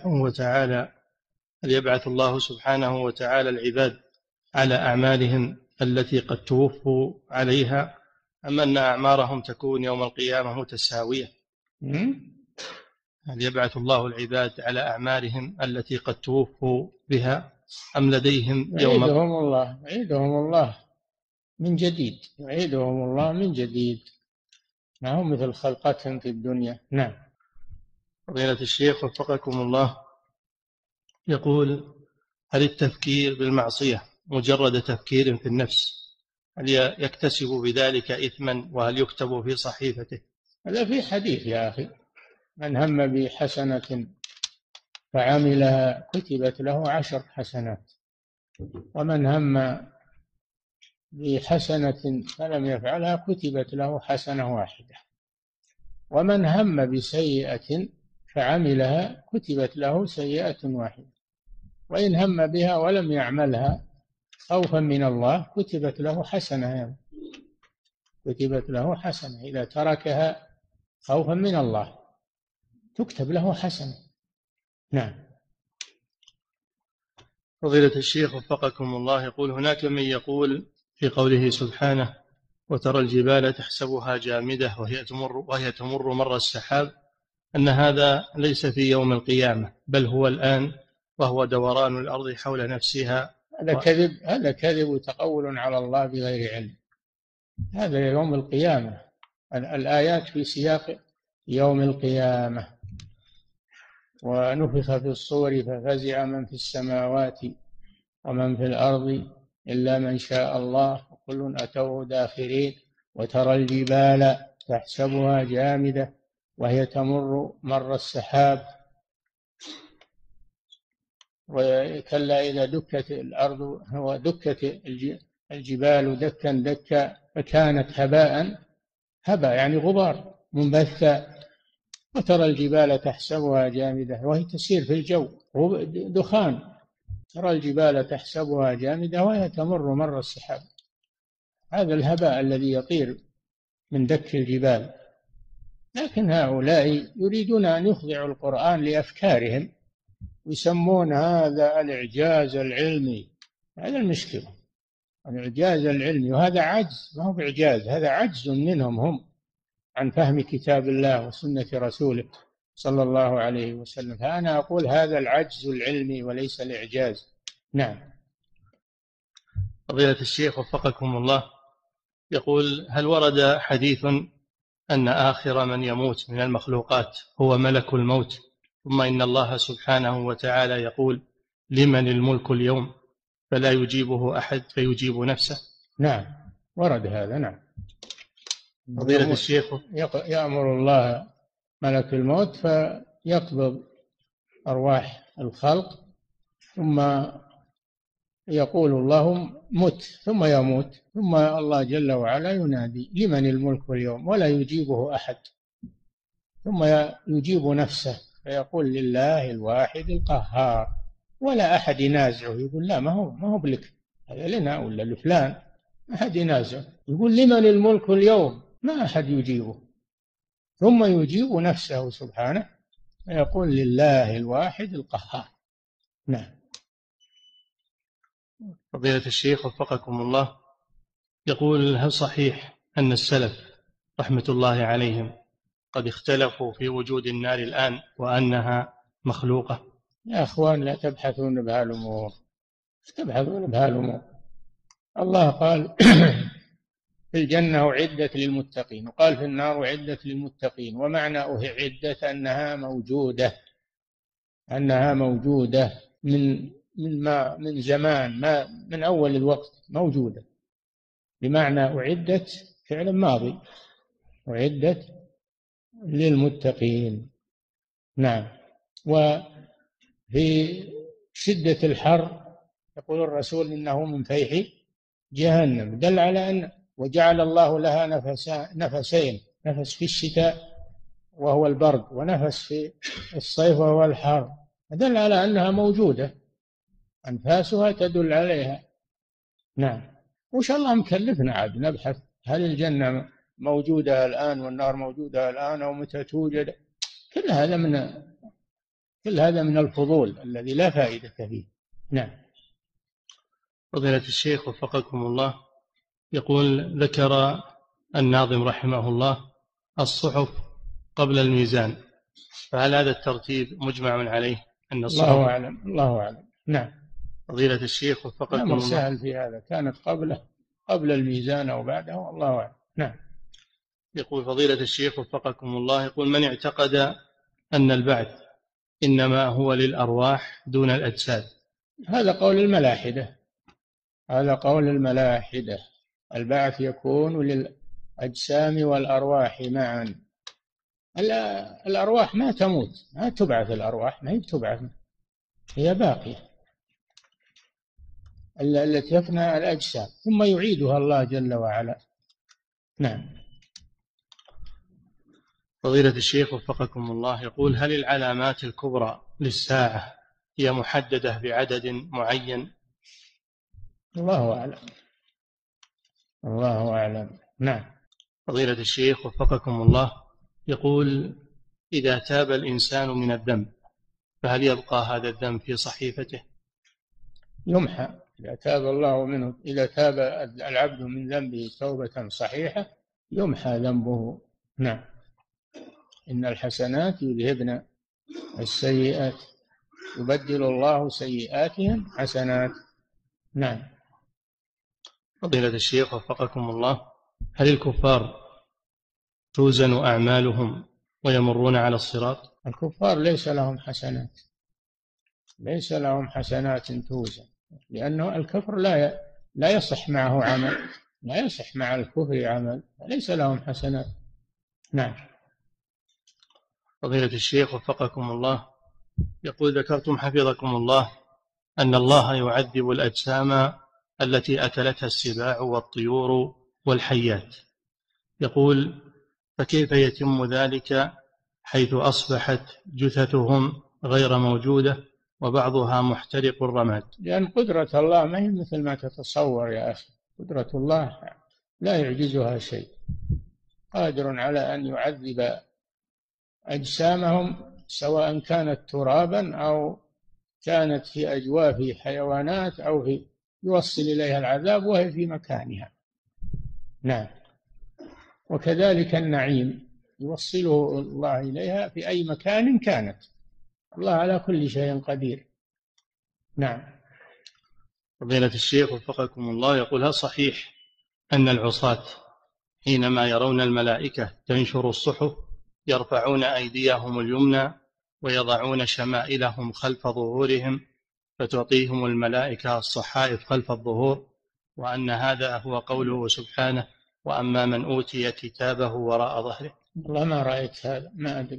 سبحانه وتعالى العباد على أعمالهم التي قد توفوا عليها، أم أن أعمارهم تكون يوم القيامة متساوية؟ هل يبعث الله العباد على أعمارهم التي قد توفوا بها أم لديهم يعيدهم الله من جديد، يعيدهم الله من جديد، ما هم مثل خلقتهم في الدنيا. نعم. فضيلة الشيخ وفقكم الله، يقول هل التفكير بالمعصية مجرد تفكير في النفس، هل يكتسب بذلك إثما وهل يكتب في صحيفته؟ هذا في حديث يا أخي، من هم بحسنة فعملها كتبت له 10 حسنات، ومن هم بحسنة فلم يفعلها كتبت له حسنة واحدة، ومن هم بسيئة فعملها كتبت له سيئة واحدة، وإن هم بها ولم يعملها خوفا من الله كتبت له حسنة، كتبت له حسنة. إذا تركها خوفا من الله تكتب له حسنة. نعم. فضيلة الشيخ وفقكم الله، يقول هناك من يقول في قوله سبحانه وترى الجبال تحسبها جامدة وهي تمر مر السحاب، أن هذا ليس في يوم القيامة بل هو الآن، وهو دوران الأرض حول نفسها. هذا كذب وتقول على الله بغير علم. هذا يوم القيامة، الآيات في سياق يوم القيامة. ونفخ في الصور ففزع من في السماوات ومن في الأرض إلا من شاء الله وكل أتوه داخرين وترى الجبال تحسبها جامدة وهي تمر مر السحاب وكلا إذا دكت الأرض ودكت الجبال دكا دكا فكانت هباء يعني غبار منبثا. وترى الجبال تحسبها جامدة وهي تسير في الجو دخان، ترى الجبال تحسبها جامدة وهي تمر مر السحاب. هذا الهباء الذي يطير من دك الجبال. لكن هؤلاء يريدون أن يخضعوا القرآن لأفكارهم ويسمون هذا الإعجاز العلمي. هذا المشكلة، الإعجاز العلمي، وهذا عجز، ما هو بإعجاز، هذا عجز منهم هم عن فهم كتاب الله وسنة رسوله صلى الله عليه وسلم. فأنا أقول هذا العجز العلمي وليس الإعجاز. نعم. فضيلة الشيخ وفقكم الله، يقول هل ورد حديث أن آخر من يموت من المخلوقات هو ملك الموت، ثم إن الله سبحانه وتعالى يقول لمن الملك اليوم فلا يجيبه أحد فيجيب نفسه؟ نعم ورد هذا. نعم. فضيلة الشيخ يأمر الله ملك الموت فيقبض أرواح الخلق ثم يقول اللهم مت، ثم يموت، ثم الله جل وعلا ينادي لمن الملك اليوم ولا يجيبه أحد، ثم يجيب نفسه فيقول لله الواحد القهار، ولا أحد ينازعه يقول لا ما هو بلك، هذا لنا ولا لفلان، ما أحد ينازع، يقول لمن الملك اليوم ما أحد يجيبه، ثم يجيب نفسه سبحانه فيقول لله الواحد القهار. نعم. فضيلة الشيخ وفقكم الله، يقول هل صحيح أن السلف رحمة الله عليهم قد اختلفوا في وجود النار الآن وأنها مخلوقة؟ يا أخوان لا تبحثون بهالأمور، تبحثون بهالأمور. الله قال في الجنة أعدت للمتقين، وقال في النار أعدت للمتقين، ومعنى أعدت أنها موجودة من زمان، ما من أول الوقت موجودة، بمعنى أعدت فعل ماضي أعدت للمتقين. نعم. وفي شدة الحر يقول الرسول إنه من فيح جهنم، دل على أن وجعل الله لها نفسين، نفس في الشتاء وهو البرد، ونفس في الصيف وهو الحر، دل على أنها موجودة، أنفاسها تدل عليها. نعم. وش الله مكلفنا عاد نبحث هل الجنة موجودة الآن والنار موجودة الآن أو متى توجد؟ كل هذا من الفضول الذي لا فائدة فيه. نعم. فضيلة الشيخ وفقكم الله، يقول ذكر الناظم رحمه الله الصحف قبل الميزان، فهل هذا الترتيب مجمع عليه أن الصحف؟ الله أعلم، الله أعلم. نعم. فضيلة الشيخ وفقكم الأمر الله، سهل في هذا، كانت قبل الميزان أو بعده، والله أعلم. نعم. يقول فضيلة الشيخ وفقكم الله، يقول من اعتقد أن البعث إنما هو للأرواح دون الأجساد؟ هذا قول الملاحدة، هذا قول الملاحدة. البعث يكون للأجسام والأرواح معا. الأرواح ما تموت، ما تبعث، الأرواح ما هي تبعث، هي باقية التي يفنى الأجسام ثم يعيدها الله جل وعلا. نعم. فضيلة الشيخ وفقكم الله، يقول هل العلامات الكبرى للساعة هي محددة بعدد معين؟ الله أعلم، الله أعلم. نعم. فضيلة الشيخ وفقكم الله، يقول إذا تاب الإنسان من الذنب فهل يبقى هذا الذنب في صحيفته؟ يمحى إذا تاب الله منه، إذا تاب العبد من ذنبه توبة صحيحة يمحى ذنبه. نعم. إن الحسنات يذهبن السيئات، يبدل الله سيئاتهم حسنات. نعم. فضيلة الشيخ وفقكم الله، هل الكفار توزن أعمالهم ويمرون على الصراط؟ الكفار ليس لهم حسنات، ليس لهم حسنات توزن، لأنه الكفر لا يصح معه عمل، لا يصح مع الكفر عمل، ليس لهم حسنات. نعم. فضيلة الشيخ وفقكم الله، يقول ذكرتم حفظكم الله أن الله يعذب الأجسام التي أكلتها السباع والطيور والحيات، يقول فكيف يتم ذلك حيث أصبحت جثثهم غير موجودة وبعضها محترق الرماد؟ لأن قدرة الله ما هي مثل ما تتصور يا أخي، قدرة الله لا يعجزها شيء، قادر على أن يعذب أجسامهم سواء كانت ترابا أو كانت في أجواف حيوانات أو يوصل إليها العذاب وهي في مكانها. نعم. وكذلك النعيم يوصله الله إليها في أي مكان كانت، الله على كل شيء قدير. نعم. فضيلة الشيخ وفقكم الله، يقول هل صحيح أن العصاة حينما يرون الملائكة تنشر الصحف يرفعون أيديهم اليمنى ويضعون شمائلهم خلف ظهورهم فتعطيهم الملائكة الصحائف خلف الظهور، وأن هذا هو قوله سبحانه وأما من أوتي كتابه وراء ظهره؟ والله ما رأيت هذا،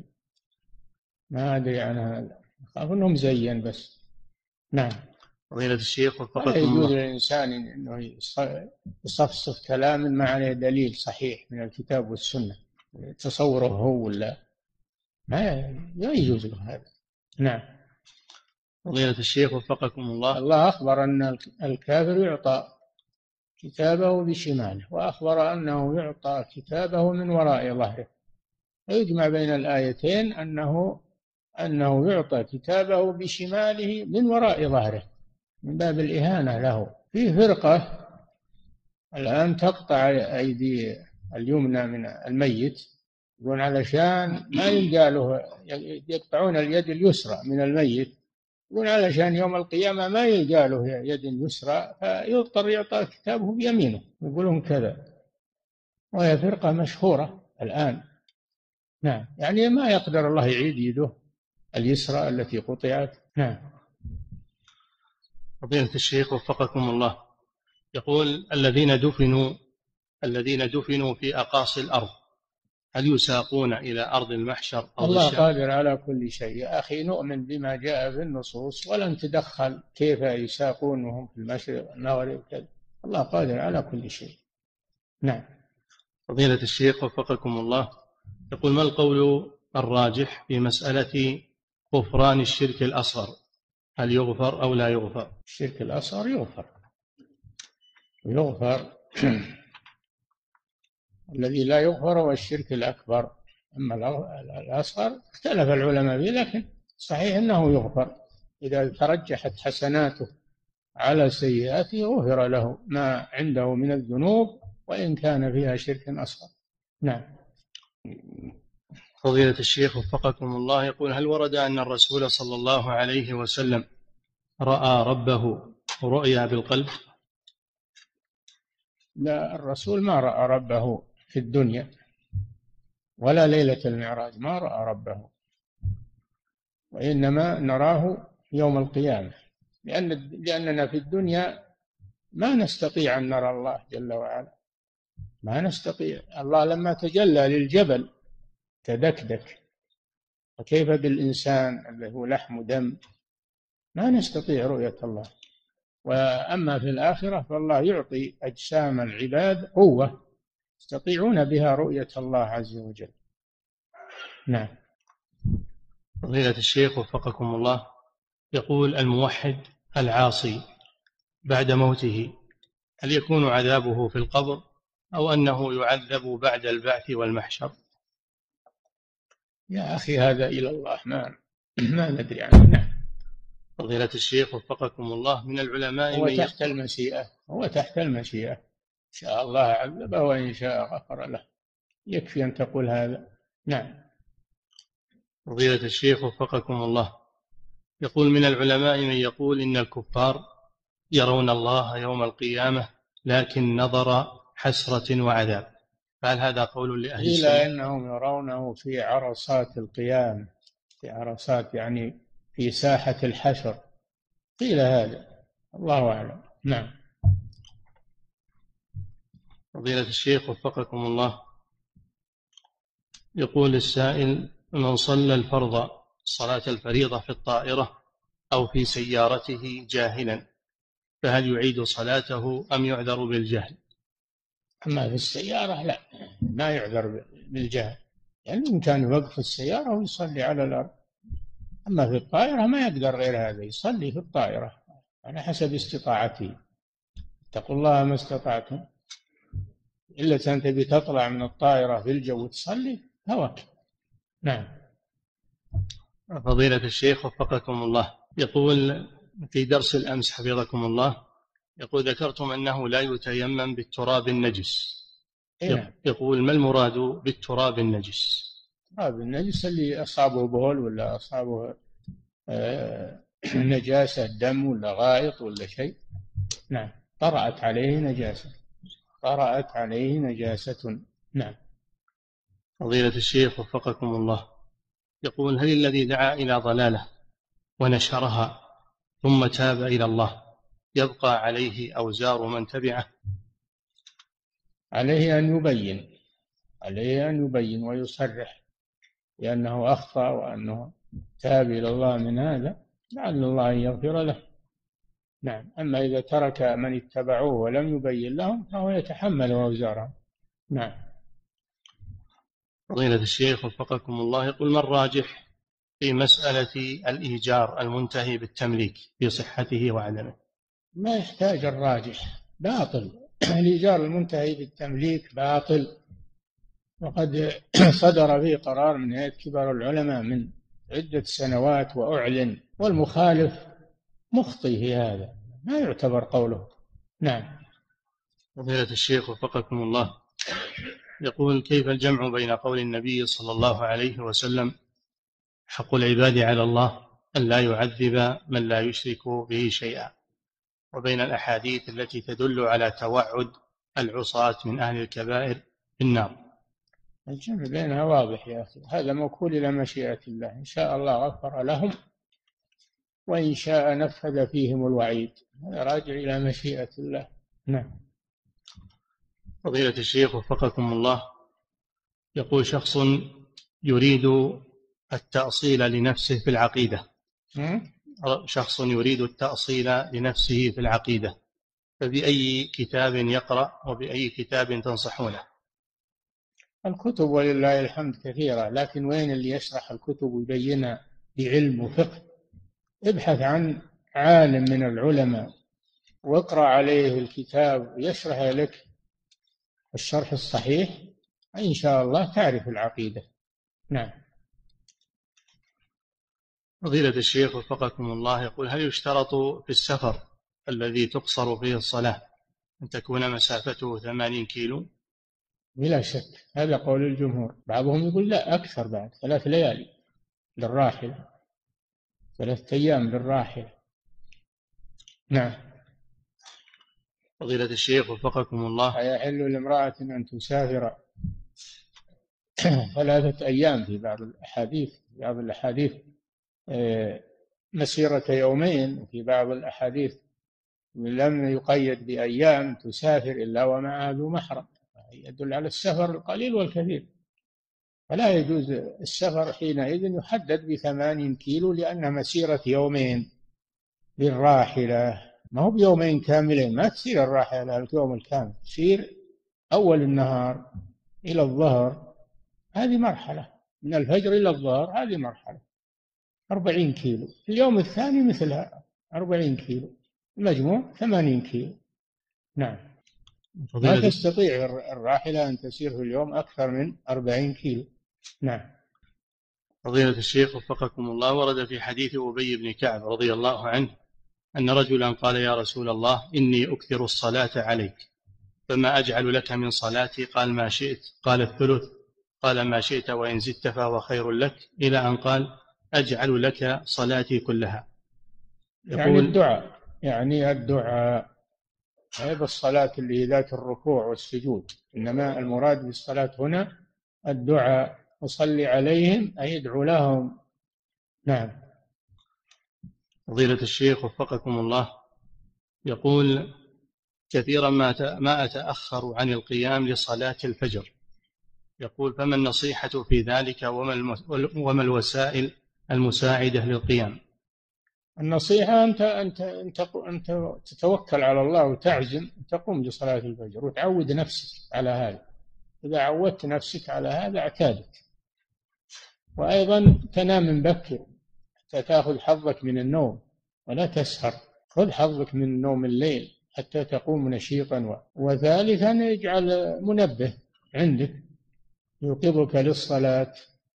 ما أدري عن هذا، أخاف أنه مزين بس. نعم. فضيلة الشيخ وفقكم لا يجوز الله، للإنسان أنه يصفصف كلام ما عليه دليل صحيح من الكتاب والسنة، تصوره هو ولا ما يجوز له هذا. نعم. فضيلة الشيخ وفقكم الله، الله أخبر أن الكافر يعطى كتابه بشماله، وأخبر أنه يعطى كتابه من وراء ظهره، ويجمع بين الآيتين أنه يعطى كتابه بشماله من وراء ظهره من باب الإهانة له. في فرقة الآن تقطع أيدي اليمنى من الميت، يقولون علشان ما يلقى له، يقطعون اليد اليسرى من الميت، يقولون علشان يوم القيامة ما يلقى له يد يسرى فيضطر يعطى كتابه بيمينه، يقولون كذا، وهي فرقة مشهورة الآن. نعم. يعني ما يقدر الله يعيد يده اليسرى التي قطعت. نعم. فضيلة الشيخ وفقكم الله، يقول الذين دفنوا في أقاصي الأرض هل يساقون إلى أرض المحشر أو الله الشام؟ قادر على كل شيء يا أخي، نؤمن بما جاء في النصوص ولن تدخل كيف يساقون وهم في المشرق والمغرب كذا. الله قادر على كل شيء. نعم. فضيلة الشيخ وفقكم الله، يقول ما القول الراجح في مسألة غفران الشرك الأصغر؟ هل يغفر أو لا يغفر؟ الشرك الأصغر يغفر الذي لا يغفر هو الشرك الأكبر. أما الأصغر اختلف العلماء فيه، لكن صحيح أنه يغفر إذا ترجحت حسناته على سيئاته غفر له ما عنده من الذنوب وإن كان فيها شرك أصغر. نعم. فضيلة الشيخ وفقكم الله، يقول هل ورد أن الرسول صلى الله عليه وسلم رأى ربه رؤيا بالقلب؟ لا، الرسول ما رأى ربه في الدنيا ولا ليلة المعراج، ما رأى ربه، وإنما نراه يوم القيامة، لأننا في الدنيا ما نستطيع أن نرى الله جل وعلا، ما نستطيع. الله لما تجلى للجبل تدكدك، وكيف بالإنسان الذي هو لحم ودم؟ ما نستطيع رؤية الله. وأما في الآخرة فالله يعطي أجسام العباد قوة يستطيعون بها رؤية الله عز وجل. نعم. فضيلة الشيخ وفقكم الله، يقول الموحد العاصي بعد موته هل يكون عذابه في القبر أو أنه يعذب بعد البعث والمحشر؟ يا أخي هذا إلى الله، ما ندري عنه. نعم. فضيلة الشيخ وفقكم الله، من العلماء هو من تحت المشيئة، هو تحت المشيئة، إن شاء الله عذبه وإن شاء غفر له، يكفي أن تقول هذا. نعم. فضيلة الشيخ وفقكم الله، يقول من العلماء من يقول إن الكفار يرون الله يوم القيامة لكن نظر حسرة وعذاب، فهل هذا قول لأهل السنة؟ إلا أنهم يرونه في عرصات القيامة، في عرصات يعني في ساحة الحشر، قيل هذا، الله أعلم. نعم. فضيلة الشيخ وفقكم الله، يقول السائل من صلى الفرض صلاة الفريضة في الطائرة أو في سيارته جاهلا فهل يعيد صلاته أم يعذر بالجهل؟ أما في السيارة لا، ما يعذر بالجهل، يعني بإمكانه يوقف السيارة ويصلي على الأرض. أما في الطائرة ما يقدر غير هذا، يصلي في الطائرة على حسب استطاعته. اتقوا الله ما استطعتم، إلا أنت بتطلع من الطائرة في الجو وتصلي هواك. نعم. فضيلة الشيخ وفقكم الله، يقول في درس الأمس حفظكم الله، يقول ذكرتم أنه لا يتيمم بالتراب النجس. نعم. يقول ما المراد بالتراب النجس؟ التراب النجس اللي أصابه بول ولا أصابه نجاسة دم ولا غائط ولا شيء. نعم. طرأت عليه نجاسة، طرأت عليه نجاسة. نعم. فضيلة الشيخ وفقكم الله، يقول هل الذي دعا إلى ضلالة ونشرها ثم تاب إلى الله يبقى عليه أوزار من تبعه؟ عليه أن يبين ويصرح لأنه أخطأ وأنه تاب إلى الله من هذا، لعل الله أن يغفر له. نعم. أما إذا ترك من اتبعوه ولم يبين لهم فهو يتحمل أوزارهم. نعم. فضيلة الشيخ وفقكم الله، يقول ما الراجح في مسألة الإيجار المنتهي بالتمليك في صحته وعدمه؟ ما يحتاج الراجح، باطل. الإيجار المنتهي بالتمليك باطل، وقد صدر فيه قرار من هيئة كبار العلماء من عدة سنوات وأعلن، والمخالف مخطئ في هذا، ما يعتبر قوله. نعم. فضيلة الشيخ وفقكم الله، يقول كيف الجمع بين قول النبي صلى الله عليه وسلم حق العباد على الله أن لا يعذب من لا يشرك به شيئا وبين الأحاديث التي تدل على توعد العصاة من أهل الكبائر في النار؟ الجمع بينها واضح يا أخي، هذا موكول إلى مشيئة الله، إن شاء الله غفر لهم وإن شاء نفذ فيهم الوعيد، هذا راجع إلى مشيئة الله. نعم. فضيلة الشيخ وفقكم الله، يقول شخص يريد التأصيل لنفسه في العقيدة. شخص يريد التأصيل لنفسه في العقيدة، فبأي كتاب يقرأ وبأي كتاب تنصحونه؟ الكتب ولله الحمد كثيرة، لكن وين اللي يشرح الكتب ويبينها بعلم وفقه؟ ابحث عن عالم من العلماء واقرأ عليه الكتاب ويشرح لك الشرح الصحيح، إن شاء الله تعرف العقيدة. نعم. فضيلة الشيخ وفقكم الله، يقول هل يشترط في السفر الذي تقصر فيه الصلاة أن تكون مسافته 80 كيلو؟ بلا شك، هذا قول الجمهور. بعضهم يقول لا، أكثر، بعد 3 ليالي للراحلة، 3 أيام للراحلة. نعم. فضيلة الشيخ وفقكم الله، أيحل لامرأة أن تسافر 3 أيام في بعض الأحاديث مسيرة يومين، وفي بعض الأحاديث لم يقيد بأيام تسافر إلا ومعها ذو محرم، يدل على السفر القليل والكثير. فلا يجوز السفر حينئذ يحدد ب80 كيلو، لأنها مسيرة يومين للراحلة، ما هو بيومين كاملين. ما تسير الراحلة اليوم الكامل، تسير أول النهار إلى الظهر، هذه مرحلة، من الفجر إلى الظهر هذه مرحلة 40 كيلو. اليوم الثاني مثلها 40 كيلو، المجموع 80 كيلو. نعم. ما تستطيع الراحلة أن تسير في اليوم أكثر من 40 كيلو. نعم. فضيلة الشيخ وفقكم الله، ورد في حديث أبي بن كعب رضي الله عنه أن رجلا قال يا رسول الله إني أكثر الصلاة عليك، فما أجعل لك من صلاتي؟ قال ما شئت. قال الثلث. قال ما شئت وإن زدت فهو خير لك، إلى أن قال أجعل لك صلاتي كلها. يعني الدعاء هي بالصلاة اللي هي ذات الركوع والسجود، إنما المراد بالصلاة هنا الدعاء، وصلي عليهم أي ادعو لهم. نعم. فضيلة الشيخ وفقكم الله، يقول كثيرا ما أتأخر عن القيام لصلاة الفجر، يقول فما النصيحة في ذلك وما الوسائل المساعدة للقيام؟ النصيحة أنت تتوكل على الله وتعزم تقوم بصلاة الفجر وتعود نفسك على هذا. إذا عودت نفسك على هذا اعتادت. وأيضا تنام مبكر حتى تأخذ حظك من النوم، ولا تسهر، خذ حظك من نوم الليل حتى تقوم نشيطا. وثالثا اجعل منبه عندك يوقظك للصلاة،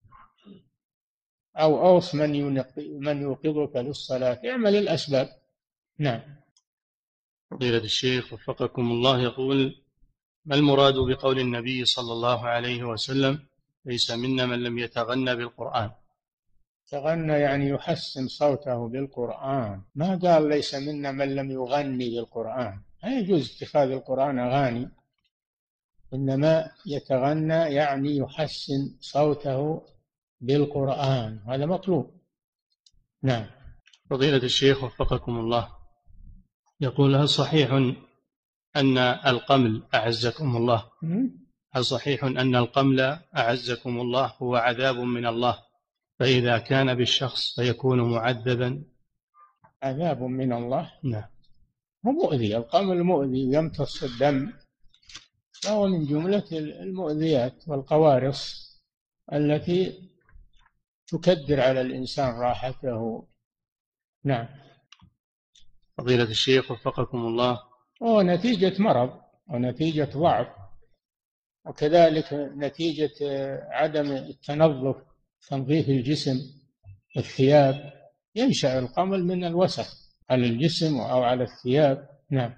أو أوص من يوقظك للصلاة، اعمل الأسباب. نعم. فضيلة الشيخ وفقكم الله، يقول ما المراد بقول النبي صلى الله عليه وسلم ليس منا من لم يتغنى بالقرآن؟ تغنى يعني يحسن صوته بالقرآن، ما قال ليس منا من لم يغني بالقرآن. لا يجوز اتخاذ القرآن أغاني، إنما يتغنى يعني يحسن صوته بالقرآن، هذا مطلوب. نعم. فضيلة الشيخ وفقكم الله، يقول هل صحيح أن القمل أعزكم الله هل صحيح أن القمل أعزكم الله هو عذاب من الله، فإذا كان بالشخص فيكون معذبا؟ عذاب من الله؟ نعم. هو مؤذي، القمل مؤذي، يمتص الدم، فهو من جملة المؤذيات والقوارص التي تكدر على الإنسان راحته. نعم. فضيلة الشيخ وفقكم الله، ونتيجة مرض ونتيجة ضعف، وكذلك نتيجة عدم التنظف، تنظيف الجسم والثياب، ينشأ القمل من الوسخ على الجسم أو على الثياب. نعم.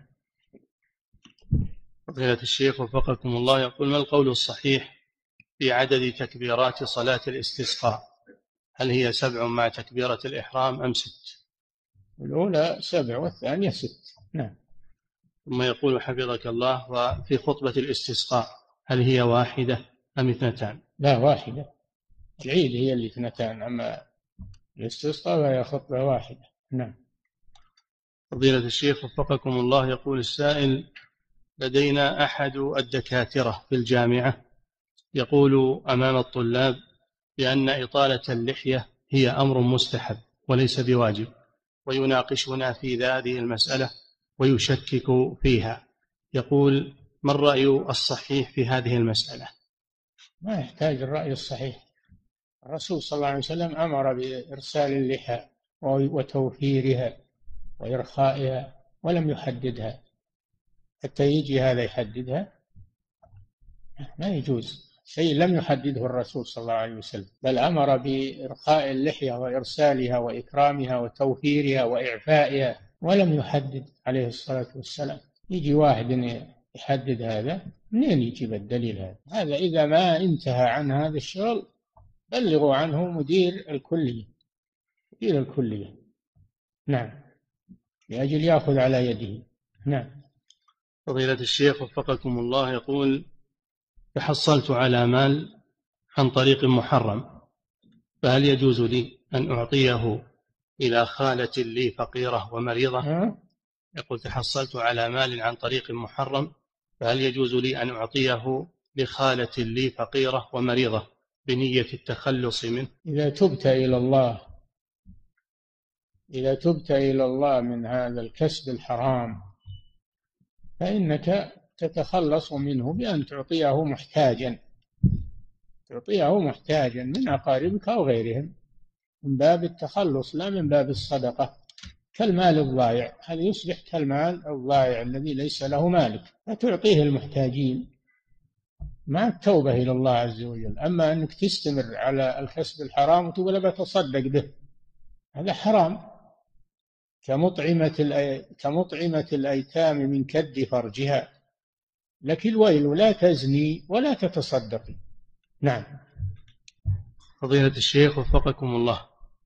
فضيلة الشيخ وفقكم الله، يقول ما القول الصحيح في عدد تكبيرات صلاة الاستسقاء؟ هل هي 7 مع تكبيرة الإحرام أم 6؟ الأولى 7 والثانية 6. نعم. ثم يقول حفظك الله وفي خطبة الاستسقاء هل هي 1 أم 2؟ لا، 1. العيد هي اللي 2، أما الاستسقاء فهي خطبة 1. نعم. فضيلة الشيخ وفقكم الله، يقول السائل لدينا أحد الدكاترة في الجامعة يقول أمام الطلاب بأن إطالة اللحية هي أمر مستحب وليس بواجب، ويناقشنا في هذه المسألة ويشكك فيها. يقول: ما الرأي الصحيح في هذه المسألة؟ ما يحتاج الرأي الصحيح. الرسول صلى الله عليه وسلم أمر بإرسال اللحى وتوفيرها وإرخائها ولم يحددها. حتى يجي هذا يحددها ما يجوز. شيء لم يحدده الرسول صلى الله عليه وسلم، بل أمر بإرخاء اللحية وإرسالها وإكرامها وتوفيرها وإعفائها ولم يحدد عليه الصلاة والسلام. يجي واحد يحدد هذا، منين يجيب الدليل هذا؟ هذا إذا ما انتهى عن هذا الشغل بلغوا عنه مدير الكلية. مدير الكلية، نعم، لأجل يأخذ على يده. نعم. فضيلة الشيخ وفقكم الله، يقول: تحصلت على مال عن طريق محرم، فهل يجوز لي أن أعطيه إلى خالة لي فقيرة ومريضة؟ يقول: تحصلت على مال عن طريق محرم، فهل يجوز لي أن أعطيه لخالة لي فقيرة ومريضة بنية التخلص منه؟ إذا تبت إلى الله، إذا تبت إلى الله من هذا الكسب الحرام فإنك تتخلص منه بأن تعطيه محتاجا، تعطيه محتاجا من أقاربك أو غيرهم، من باب التخلص لا من باب الصدقة. كالمال الضائع، هذا يصبح كالمال الضائع الذي ليس له مالك، فتعطيه المحتاجين مع التوبة إلى الله عز وجل. أما أنك تستمر على الكسب الحرام وتقول بتصدق به، هذا حرام. كمطعمة الأيتام من كد فرجها، لك الويل، لا تزني ولا تتصدقي. نعم. فضيلة الشيخ وفقكم الله،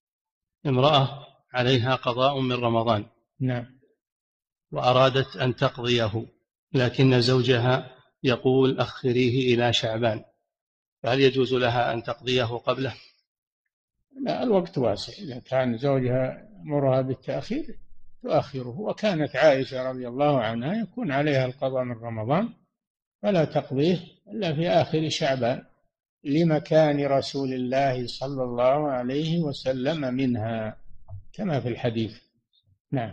امرأة عليها قضاء من رمضان، نعم، وأرادت أن تقضيه، لكن زوجها يقول أخريه إلى شعبان، فهل يجوز لها أن تقضيه قبله؟ لا، الوقت واسع. إذا كان زوجها يأمرها بالتأخير تؤخره. وكانت عائشة رضي الله عنها يكون عليها القضاء من رمضان فلا تقضيه إلا في آخر شعبان لمكان رسول الله صلى الله عليه وسلم منها كما في الحديث. نعم.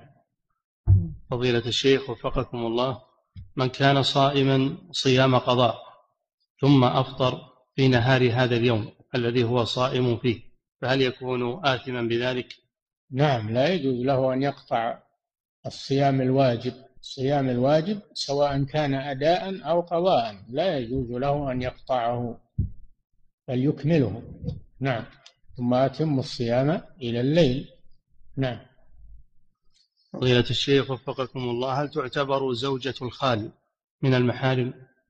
فضيلة الشيخ وفقكم الله، من كان صائما صيام قضاء ثم أفطر في نهار هذا اليوم الذي هو صائم فيه، فهل يكون آثما بذلك؟ نعم، لا يجوز له أن يقطع الصيام الواجب. الصيام الواجب سواء كان أداء أو قضاء لا يجوز له أن يقطعه، بل يكمله. نعم. ثم أتم الصيام إلى الليل. نعم. فضيلة الشيخ وفقكم الله، هل تعتبر زوجة الخال من المحارم؟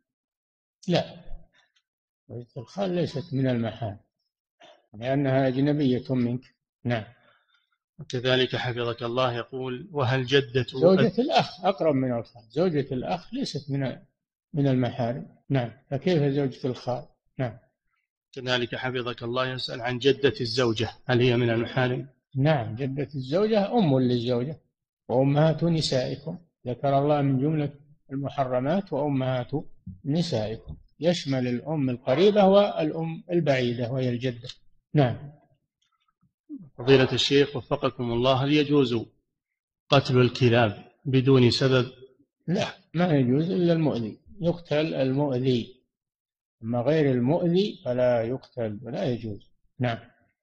لا، زوجة الخال ليست من المحارم لأنها أجنبية منك. نعم. وكذلك حفظك الله يقول: وهل جدة زوجة الأخ أقرب من الخال. زوجة الأخ ليست من المحارم. نعم، فكيف زوجة الخال؟ نعم. كذلك حفظك الله يسأل عن جدة الزوجة، هل هي من المحارم؟ نعم، جدة الزوجة أم للزوجة وأمهات نسائكم. ذكر الله من جملة المحرمات وأمهات نسائكم، يشمل الأم القريبة والأم البعيدة وهي الجدة. نعم. فضيلة الشيخ وفقكم الله، هل يجوز قتل الكلاب بدون سبب؟ لا، ما يجوز إلا المؤذي، يقتل المؤذي، أما غير المؤذي فلا يقتل ولا يجوز. نعم.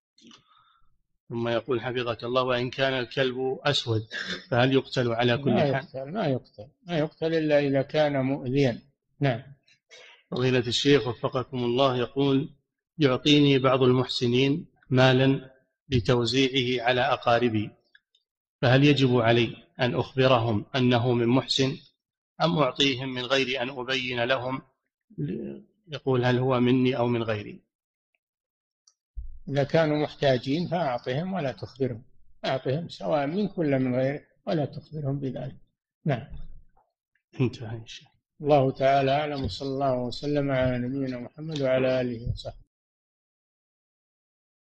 ثم يقول حفظك الله: وإن كان الكلب أسود فهل يقتل على كل حال؟ ما يقتل إلا إذا كان مؤذيا. نعم. فضيلة الشيخ وفقكم الله يقول: يعطيني بعض المحسنين مالا لتوزيعه على أقاربي، فهل يجب علي أن أخبرهم أنه من محسن أم أعطيهم من غير أن أبين لهم؟ يقول: هل هو مني أو من غيري؟ إذا كانوا محتاجين فأعطهم ولا تخبرهم، أعطهم سواء منك ولا من غيره ولا تخبرهم بذلك. نعم. انتهى إن شاء الله. الله تعالى أعلم، وصلى الله وسلم على نبينا محمد وعلى آله وصحبه.